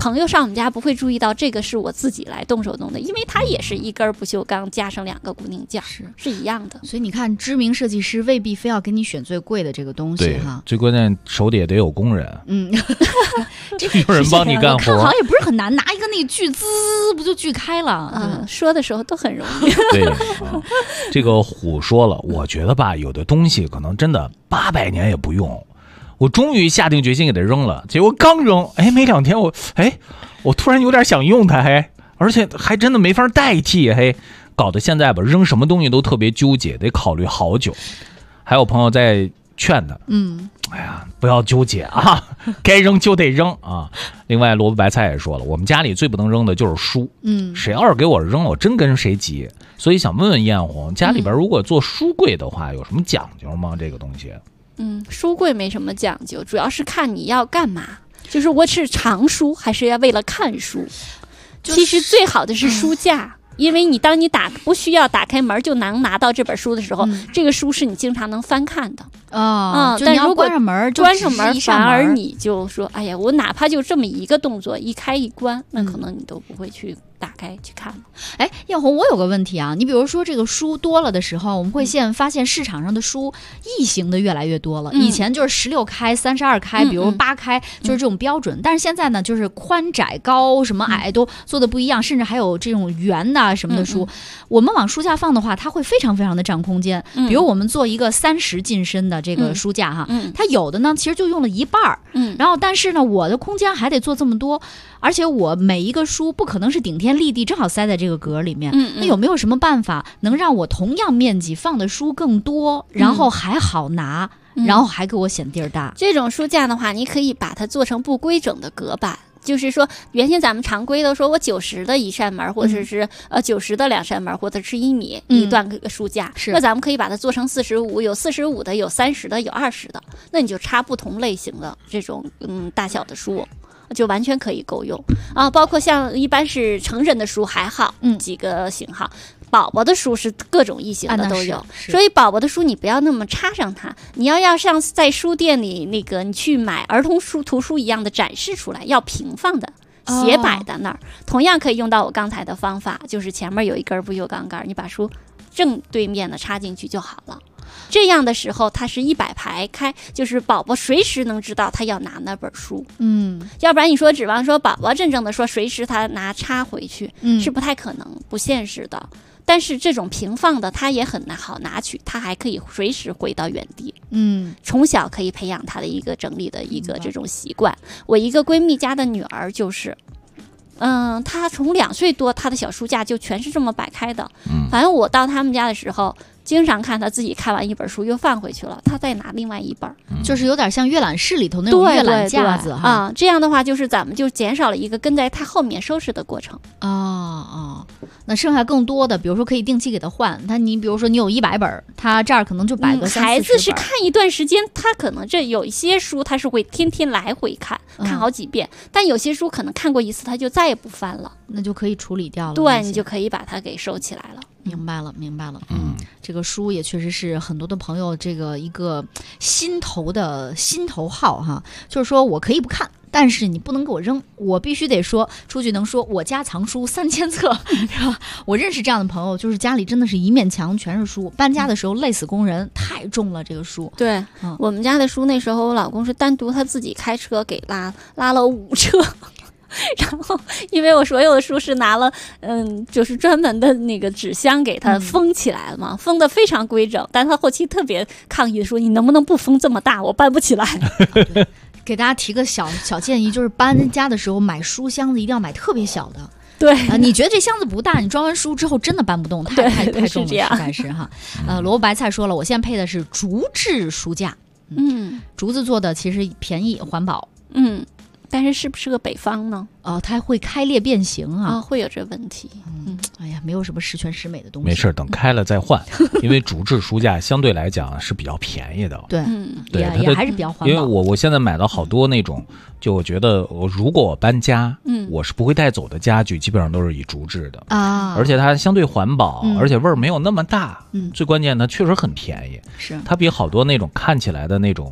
朋友上我们家不会注意到这个是我自己来动手弄的，因为它也是一根不锈钢加上2个固定件，是一样的。 所以你看，知名设计师未必非要给你选最贵的这个东西哈。 最关键手底下得有工人， 有人帮你干活， 好像也不是很难，拿一个那个锯滋不就锯开了？ 说的时候都很容易。 对，这个虎说了，我觉得吧，有的东西可能真的800年也不用。我终于下定决心给它扔了，结果刚扔，没2天我突然有点想用它，而且还真的没法代替，搞得现在吧，扔什么东西都特别纠结，得考虑好久。还有朋友在劝他，不要纠结啊，该扔就得扔啊。另外，萝卜白菜也说了，我们家里最不能扔的就是书，谁要是给我扔了，我真跟谁急。所以想问问艳红，家里边如果做书柜的话，有什么讲究吗？这个东西？ 书柜没什么讲究，主要是看你要干嘛，就是我是藏书还是要为了看书。其实最好的是书架，因为当你不需要打开门就能拿到这本书的时候，这个书是你经常能翻看的。但如果关上门，反而你就说，哎呀，我哪怕就这么一个动作，一开一关，那可能你都不会去打开去看。 艳红，我有个问题啊，你比如说这个书多了的时候，我们会发现市场上的书异形的越来越多了。以前就是16开、32开，比如8开，就是这种标准。但是现在呢，就是宽窄高什么矮都做的不一样，甚至还有这种圆的什么的书。我们往书架放的话，它会非常非常的占空间。比如我们做一个30进深的这个书架哈，它有的呢其实就用了一半儿，然后但是呢我的空间还得做这么多，而且我每一个书不可能是顶天立地正好塞在这个格里面。那有没有什么办法能让我同样面积放的书更多，然后还好拿，然后还给我显地儿大？ 这种书架的话，你可以把它做成不规整的隔板。就是说，原先咱们常规的说，我90的一扇门，或者是90的2扇门，或者是1米一段书架。那咱们可以把它做成45，有45的，有30的，有20的。那你就插不同类型的这种大小的书，就完全可以够用啊。包括像一般是成人的书还好，几个型号。宝宝的书是各种异形的都有，所以宝宝的书你不要那么插上它，你要像在书店里那个你去买儿童书图书一样的展示出来，要平放的斜摆在那儿。同样可以用到我刚才的方法，就是前面有一根不锈钢杆，你把书正对面的插进去就好了。这样的时候它是100排开，就是宝宝随时能知道他要拿那本书。要不然你说指望说宝宝真正的说随时他拿插回去，是不太可能，不现实的。但是这种平放的它也很好拿取，它还可以随时回到原地。从小可以培养他的一个整理的一个这种习惯。我一个闺蜜家的女儿就是她从2岁多，她的小书架就全是这么摆开的。反正我到他们家的时候，经常看她自己看完一本书又放回去了，她再拿另外一本， 就是有点像阅览室里头那种阅览架子哈。 这样的话就是咱们就减少了一个跟在她后面收拾的过程。 那剩下更多的，比如说可以定期给他换。你比如说你有100本，他这儿可能就摆个30-40本。 孩子是看一段时间，他可能这有一些书他是会天天来回看好几遍，但有些书可能看过一次他就再也不翻了， 那就可以处理掉了。 对，你就可以把它给收起来了。 明白了。这个书也确实是很多的朋友这个一个心头号哈，就是说我可以不看，但是你不能给我扔，我必须得说出去能说我家藏书3000册。我认识这样的朋友，就是家里真的是一面墙全是书，搬家的时候累死工人，太重了这个书。 对，我们家的书那时候我老公是单独他自己开车给拉了5车。然后因为我所有的书是拿了就是专门的那个纸箱给它封起来了嘛，封得非常规整，但他后期特别抗议说，你能不能不封这么大，我搬不起来。 给大家提个小建议，就是搬家的时候买书箱子一定要买特别小的。 对， 你觉得这箱子不大，你装完书之后真的搬不动，太重了，实在是哈。萝卜白菜说了，我现在配的是竹制书架，竹子做的其实便宜环保， 但是不是个北方呢？ 它会开裂变形啊， 会有这问题。 哎呀，没有什么十全十美的东西。 没事，等开了再换，因为竹制书架相对来讲是比较便宜的。 对，也还是比较环保。 因为我现在买到好多那种，就我觉得如果我搬家，我是不会带走的家具，基本上都是以竹制的啊，而且它相对环保，而且味儿没有那么大。最关键它确实很便宜， 是它比好多那种看起来的那种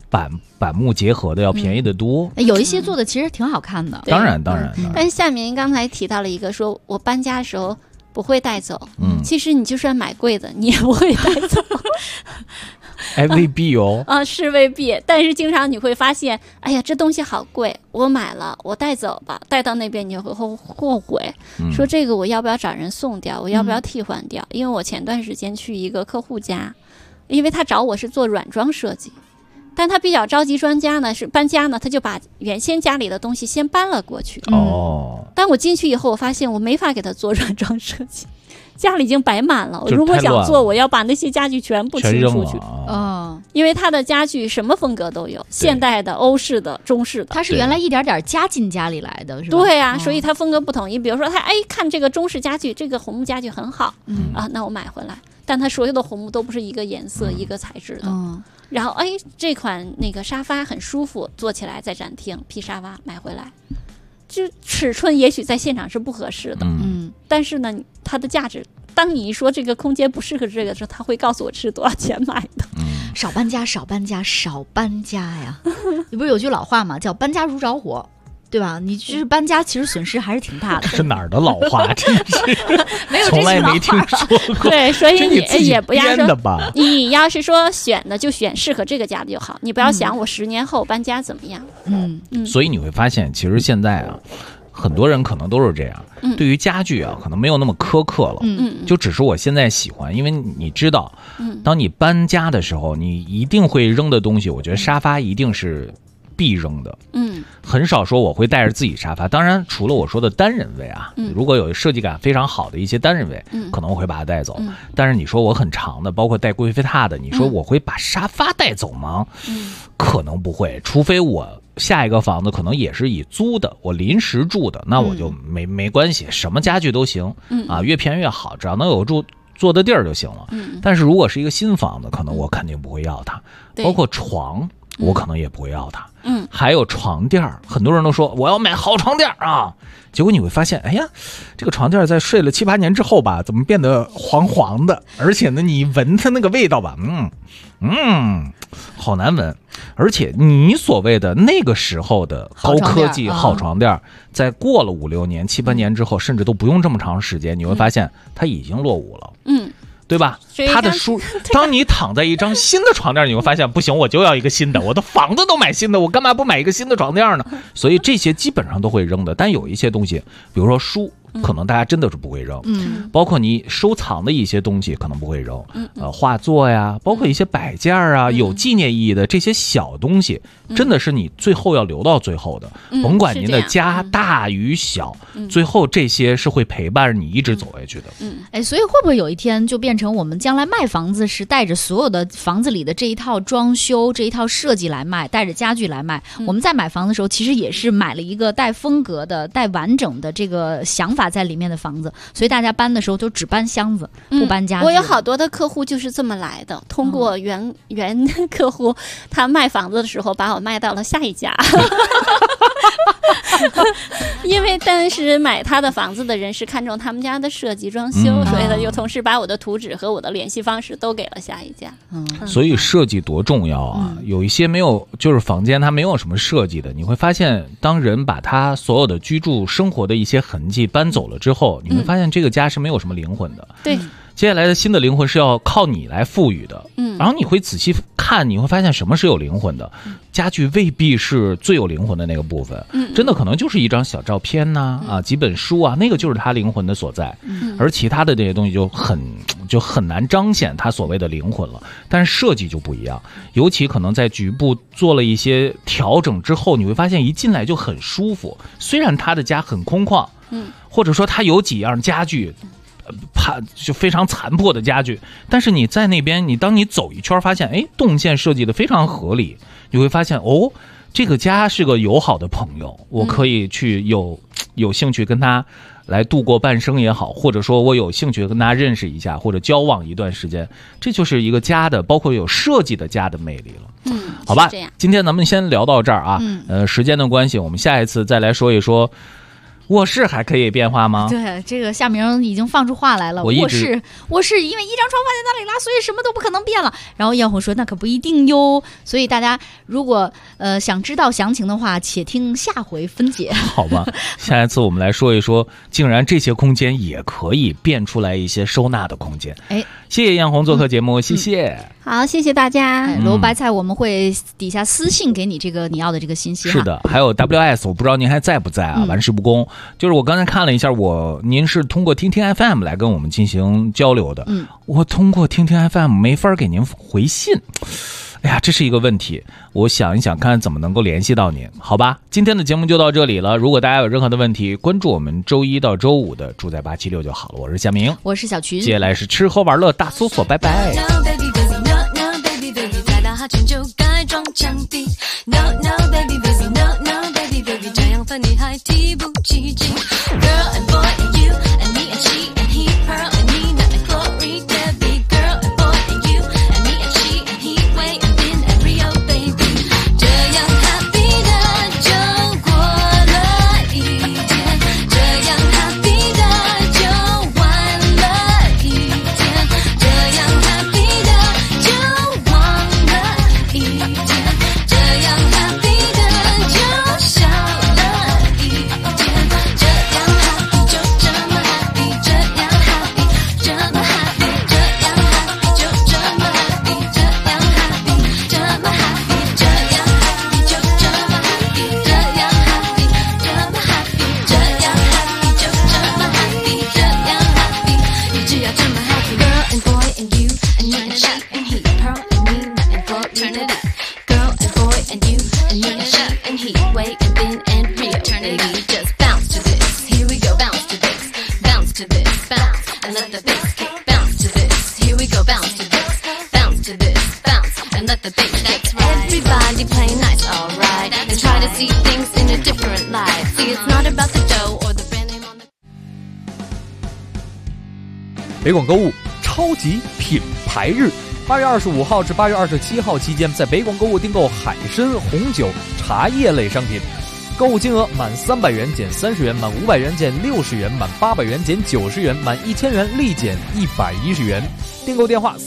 板木结合的要便宜得多。 有一些做的其实挺好看的。 当然。 但是夏明刚才提到了一个，说我搬家的时候不会带走。其实你就算买贵的，你也不会带走。 未必哦。 是未必，但是经常你会发现，哎呀，这东西好贵，我买了，我带走吧，带到那边你会后悔，说这个我要不要找人送掉，我要不要替换掉？因为我前段时间去一个客户家，因为他找我是做软装设计，但他比较着急搬家呢，他就把原先家里的东西先搬了过去。但我进去以后，我发现我没法给他做软装设计。家里已经摆满了，我如果想做，我要把那些家具全部清出去。因为他的家具什么风格都有，现代的、欧式的、中式的。 他是原来一点点加进家里来的，是吧？ 对啊，所以他风格不统一。比如说他看这个中式家具，这个红木家具很好，那我买回来。但他所有的红木都不是一个颜色、一个材质的。然后这款那个沙发很舒服，坐起来在展厅，皮沙发买回来。就尺寸也许在现场是不合适的，但是呢，它的价值，当你说这个空间不适合这个的时候，他会告诉我是多少钱买的。 少搬家呀！你不是有句老话吗？叫搬家如着火。对吧？你就是搬家，其实损失还是挺大的。 是哪儿的老话？真是没有， 从来没听说过。 对，所以你也不要说的吧。 你要是说选的就选适合这个家的就好，你不要想我10年后搬家怎么样。 所以你会发现，其实现在啊，很多人可能都是这样。对于家具啊，可能没有那么苛刻了。就只是我现在喜欢，因为你知道，当你搬家的时候，你一定会扔的东西，我觉得沙发一定是必扔的。很少说我会带着自己沙发，当然除了我说的单人位啊，如果有设计感非常好的一些单人位，可能我会把它带走。但是你说我很长的，包括带贵妃榻的，你说我会把沙发带走吗？可能不会，除非我下一个房子可能也是以租的，我临时住的，那我就没关系，什么家具都行啊，越便宜越好，只要能有坐的地儿就行了。但是如果是一个新房子，可能我肯定不会要它，包括床我可能也不会要它。还有床垫，很多人都说我要买好床垫啊，结果你会发现，哎呀，这个床垫在睡了7、8年之后吧，怎么变得黄黄的？而且呢，你闻它那个味道吧，好难闻。而且你所谓的那个时候的高科技好床垫，在过了5、6年、7、8年之后，甚至都不用这么长时间，你会发现它已经落伍了。对吧？他的书，当你躺在一张新的床垫，你会发现不行，我就要一个新的，我的房子都买新的，我干嘛不买一个新的床垫呢？所以这些基本上都会扔的，但有一些东西，比如说书，可能大家真的是不会扔，包括你收藏的一些东西可能不会扔，画作呀，包括一些摆件啊，有纪念意义的这些小东西，真的是你最后要留到最后的，甭管您的家大与小，最后这些是会陪伴着你一直走下去的。 所以会不会有一天就变成我们将来卖房子是带着所有的房子里的这一套装修、这一套设计来卖，带着家具来卖？我们在买房的时候，其实也是买了一个带风格的、带完整的这个想法在里面的房子，所以大家搬的时候就只搬箱子，不搬家具。 我有好多的客户就是这么来的，通过原客户，他卖房子的时候把我卖到了下一家。因为当时买他的房子的人是看中他们家的设计装修，所以他就同时把我的图纸和我的联系方式都给了下一家。 所以设计多重要啊！有一些没有，就是房间它没有什么设计的，你会发现，当人把他所有的居住生活的一些痕迹搬走了之后，你会发现这个家是没有什么灵魂的。 对。 接下来的新的灵魂是要靠你来赋予的，然后你会仔细看，你会发现什么是有灵魂的，家具未必是最有灵魂的那个部分，真的可能就是一张小照片呐，几本书啊，那个就是它灵魂的所在，而其他的这些东西就很难彰显它所谓的灵魂了。但是设计就不一样，尤其可能在局部做了一些调整之后，你会发现一进来就很舒服，虽然他的家很空旷，或者说他有几样家具就非常残破的家具，但是你在那边，当你走一圈发现，动线设计的非常合理，你会发现这个家是个友好的朋友，我可以去有兴趣跟他来度过半生也好，或者说我有兴趣跟他认识一下或者交往一段时间，这就是一个家的，包括有设计的家的魅力了。好吧，今天咱们先聊到这儿啊。时间的关系，我们下一次再来说一说卧室还可以变化吗？ 对，这个夏明已经放出话来了。卧室，因为一张床放在那里啦，所以什么都不可能变了。然后焰火说：“那可不一定哟。”所以大家如果想知道详情的话，且听下回分解。 好吧，下一次我们来说一说，竟然这些空间也可以变出来一些收纳的空间。哎，谢谢艳红做客节目，谢谢。 好，谢谢大家。 萝卜白菜，我们会底下私信给你这个你要的这个信息。 是的，还有 WS， 我不知道您还在不在啊？玩世不恭，就是我刚才看了一下，您是通过听听 FM 来跟我们进行交流的。我通过听听 FM 没法给您回信。哎呀，这是一个问题，我想一想看怎么能够联系到您，好吧？今天的节目就到这里了。如果大家有任何的问题，关注我们周一到周五的住在876就好了。我是夏明， 我是小群， 接下来是吃喝玩乐大搜索，拜拜。 就该撞墙壁 No no baby baby no no baby baby 这样分你还提不起劲 Girl and boy and you and me and she and he Pearl and Nina and Chloe Debbie Girl and boy and you and me and she and he Wei and Bin and Rio baby 这样 happy 的就过了一天这样 happy 的就完了一天这样 happy 的就忘了一天这样 happy 的就少了一天这样 happy 就这么 happy 这样 happy 这么 happy 这样 happy 就这么 happy 这样 happy 这么 happy 这样 happy 就这么 happy 这样 happy 这么 happy 这样 happy 就这么 happy 这样 happy 你只要这么 happy Girl and boy and you and me and she and he Pearl and Nina and Chloe Debbie Girl and boy and you and me and she and he Wei and Bin and Rio baby just bounce to this here we go bounce to this bounce to this bounce and let the bass kick bounce to this here we go bounce to this bounce to this bounce and let the bass that's right everybody play nice alright and try to see things in a different light see it's not about the dough or the brand name on the 北广购物超级品牌日，8月25号至8月27号期间，在北广购物订购海参、红酒、茶叶类商品，购物金额满300元减30元，满500元减60元，满800元减90元，满1000元立减110元。订购电话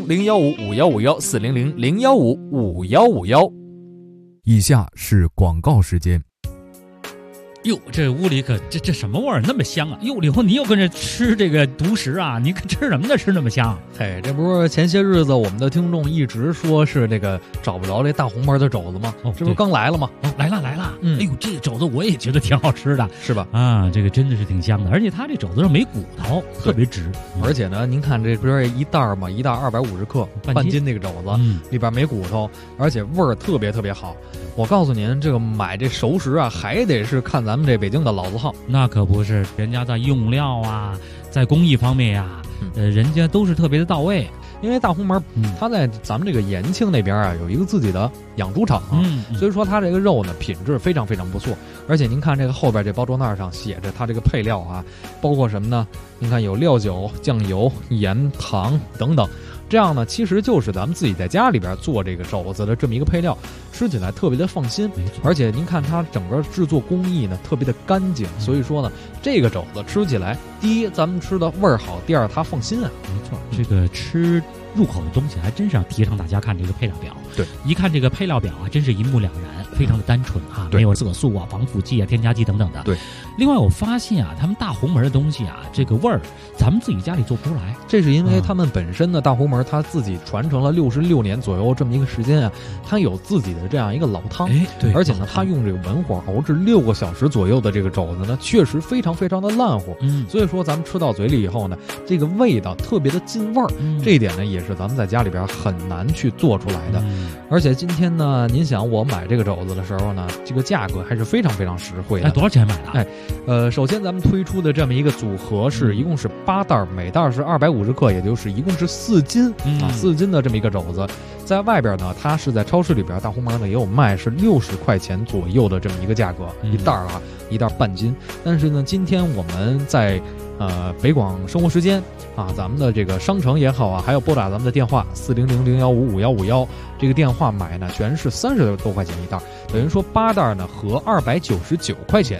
400-015-5151，400-015-5151。以下是广告时间。 哟，这屋里可这什么味儿那么香啊！哟，李红，你又跟着吃这个独食啊？你可吃什么呢？吃那么香？ 嘿，这不是前些日子我们的听众一直说是这个找不着这大红门的肘子吗？哦，这不是刚来了吗？ 哦，来了。哎呦，这个肘子我也觉得挺好吃的， 是吧？ 啊，这个真的是挺香的，而且它这肘子上没骨头，特别直。 而且呢，您看这不是一袋嘛，一袋250克，半斤那个肘子，里边没骨头，而且味儿特别特别好。我告诉您，这个买这熟食啊，还得是看咱们这北京的老字号。 那可不是，人家在用料啊，在工艺方面呀，人家都是特别的到位。 因为大红门，它在咱们这个延庆那边啊，有一个自己的养猪场啊，所以说它这个肉呢品质非常非常不错。而且您看这个后边这包装袋上写着它这个配料啊，包括什么呢？您看有料酒、酱油、盐、糖等等。这样呢，其实就是咱们自己在家里边做这个肘子的这么一个配料，吃起来特别的放心。而且您看它整个制作工艺呢特别的干净，所以说呢，这个肘子吃起来，第一咱们吃的味儿好，第二它放心啊。 没错，这个吃入口的东西还真是要提倡大家看这个配料表。 对， 一看这个配料表啊，真是一目了然，非常的单纯啊，没有色素啊、防腐剂啊、添加剂等等的。 对。 另外，我发现啊，他们大红门的东西啊，这个味儿咱们自己家里做不出来。 这是因为他们本身的大红门，他自己传承了66年左右这么一个时间啊，他有自己的这样一个老汤。 哎，对。 而且呢，他用这个文火熬制6个小时左右的这个肘子呢，确实非常非常的烂乎。所以说咱们吃到嘴里以后呢，这个味道特别的进味儿。这一点呢，也是咱们在家里边很难去做出来的。而且今天呢，您想我买这个肘子的时候呢，这个价格还是非常非常实惠的。 哎，多少钱买的？ 首先咱们推出的这么一个组合是一共是8袋，每袋是250克，也就是一共是4斤4斤的这么一个肘子。在外边呢，它是在超市里边大红门呢也有卖，是60块钱左右的这么一个价格，一袋啊，一袋半斤。但是呢，今天我们在北广生活时间啊，咱们的这个商城也好啊，还有拨打咱们的电话400-015-5151这个电话买呢，全是30多块钱一袋，等于说8袋呢合299块钱。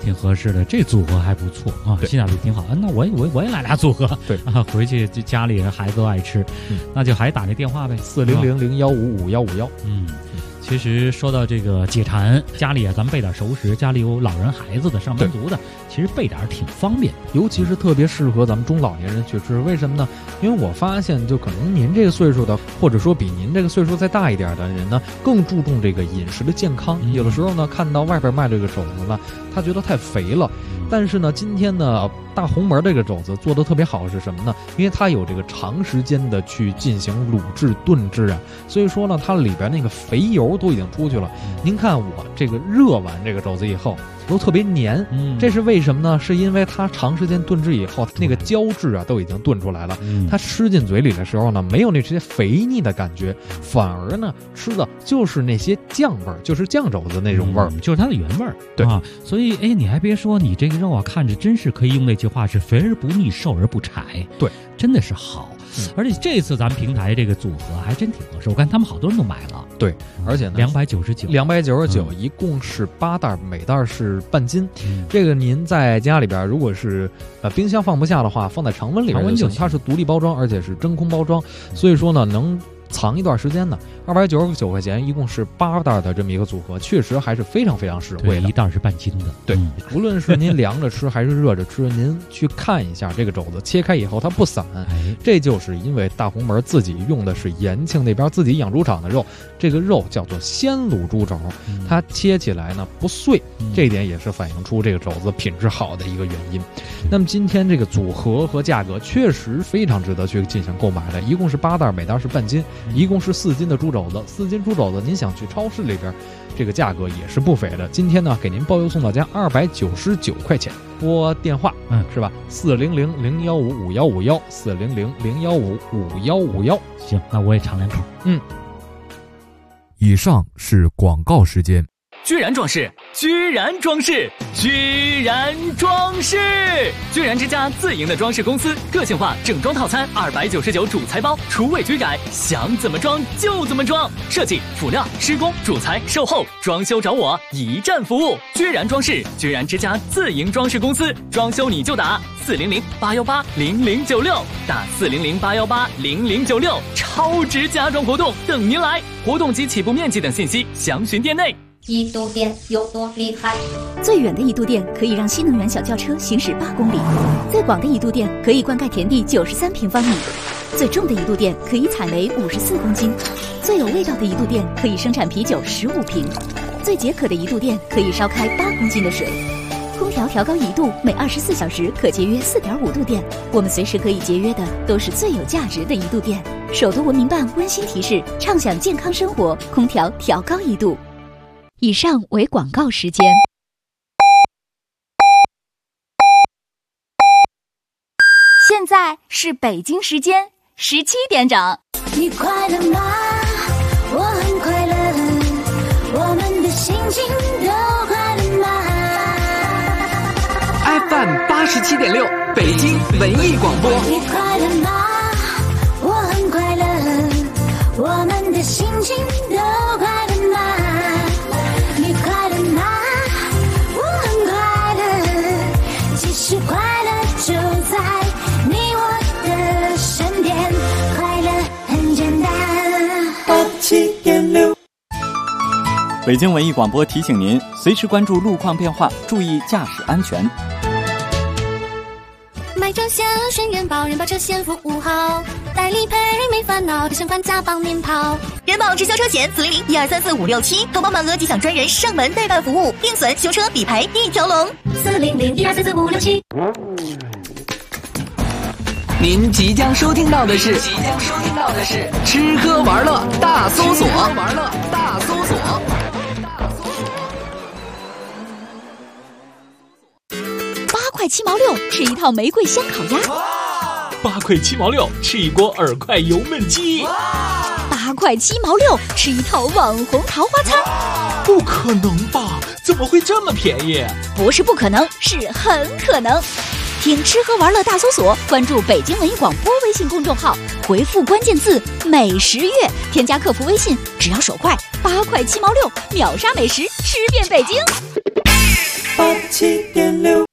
挺合适的，这组合还不错啊，性价比挺好。那我也来俩组合， 对啊，回去就家里孩子都爱吃，那就还打这电话呗 ，400-015-5151。 其实说到这个解馋，家里咱们备点熟食，家里有老人孩子的上班族的，其实备点挺方便， 尤其是特别适合咱们中老年人去吃。为什么呢？因为我发现就可能您这个岁数的，或者说比您这个岁数再大一点的人呢，更注重这个饮食的健康。有的时候呢，看到外边卖这个肘子呢，他觉得太肥了。但是呢，今天呢，大红门这个肘子做的特别好是什么呢？因为它有这个长时间的去进行卤制炖制啊，所以说呢，它里边那个肥油都已经出去了。您看我这个热完这个肘子以后都特别黏，这是为什么呢？是因为它长时间炖制以后，那个胶质啊都已经炖出来了，它吃进嘴里的时候呢，没有那些肥腻的感觉，反而呢吃的就是那些酱味儿，就是酱肘子那种味儿， 就是它的原味儿。对啊，所以你还别说，你这个肉啊，看着真是可以用那句话是肥而不腻，瘦而不柴。 对， 真的是好。而且这次咱们平台这个组合还真挺合适，我看他们好多人都买了。 对，而且呢 299， 一共是8袋，每袋是半斤。这个您在家里边，如果是冰箱放不下的话，放在常温里边就行。它是独立包装，而且是真空包装，所以说呢能藏一段时间呢。299块钱，一共是8袋的这么一个组合，确实还是非常非常实惠的。 一袋是半斤的。 对，无论是您凉着吃还是热着吃，您去看一下这个肘子，切开以后它不散，这就是因为大红门自己用的是延庆那边自己养猪场的肉，这个肉叫做鲜卤猪肘，它切起来呢不碎，这一点也是反映出这个肘子品质好的一个原因。那么今天这个组合和价格确实非常值得去进行购买的，一共是8袋，每袋是半斤，一共是4斤的猪肘子，4斤猪肘子您想去超市里边，这个价格也是不菲的。今天呢给您包邮送到家299块钱，拨电话是吧？400-015-5151，400-015-5151。 行，那我也尝两口。 以上是广告时间。 居然装饰，居然装饰，居然装饰！居然之家自营的装饰公司，个性化整装套餐299主材包，厨卫居然，想怎么装就怎么装，设计、辅料、施工、主材、售后、装修找我，一站服务。居然装饰，居然之家自营装饰公司，装修你就打400-818-0096，打400-818-0096，超值家装活动等您来，活动及起步面积等信息详询店内。 一度电有多厉害？ 最远的一度电可以让新能源小轿车行驶8公里，最广的一度电可以灌溉田地93平方米，最重的一度电可以采煤54公斤，最有味道的一度电可以生产啤酒15瓶，最解渴的一度电可以烧开8公斤的水。空调调高1度，每24小时可节约4.5度电。我们随时可以节约的都是最有价值的一度电。首都文明办温馨提示：畅享健康生活，空调调高1度。以上为广告时间。 现在是北京时间17点整。 你快乐吗？我很快乐，我们的心情都快乐吗 ？FM 87.6，北京文艺广播。 你快乐吗？我很快乐，我们的心情都快乐吗？你快乐吗？我很快乐，其实快乐就在你我的身边，快乐很简单。87.6。 北京文艺广播提醒您，随时关注路况变化，注意驾驶安全。 买车险选人保，人保车险服务好，代理赔没烦恼，提前还价帮您跑。 人保直销车险400-1234567，投保满额即享专人上门代办服务，定损、修车、理赔一条龙。 400-1234567。 您即将收听到的是吃喝玩乐大搜索。 8块7毛6，吃一套玫瑰香烤鸭。 8块7毛6，吃一锅耳块油焖鸡。 8块7毛6，吃一套网红桃花餐。 不可能吧？怎么会这么便宜？ 不是不可能，是很可能。听吃喝玩乐大搜索，关注北京文艺广播微信公众号，回复关键字美食月，添加客服微信，只要手快，8块7毛6，秒杀美食，吃遍北京。 87.6。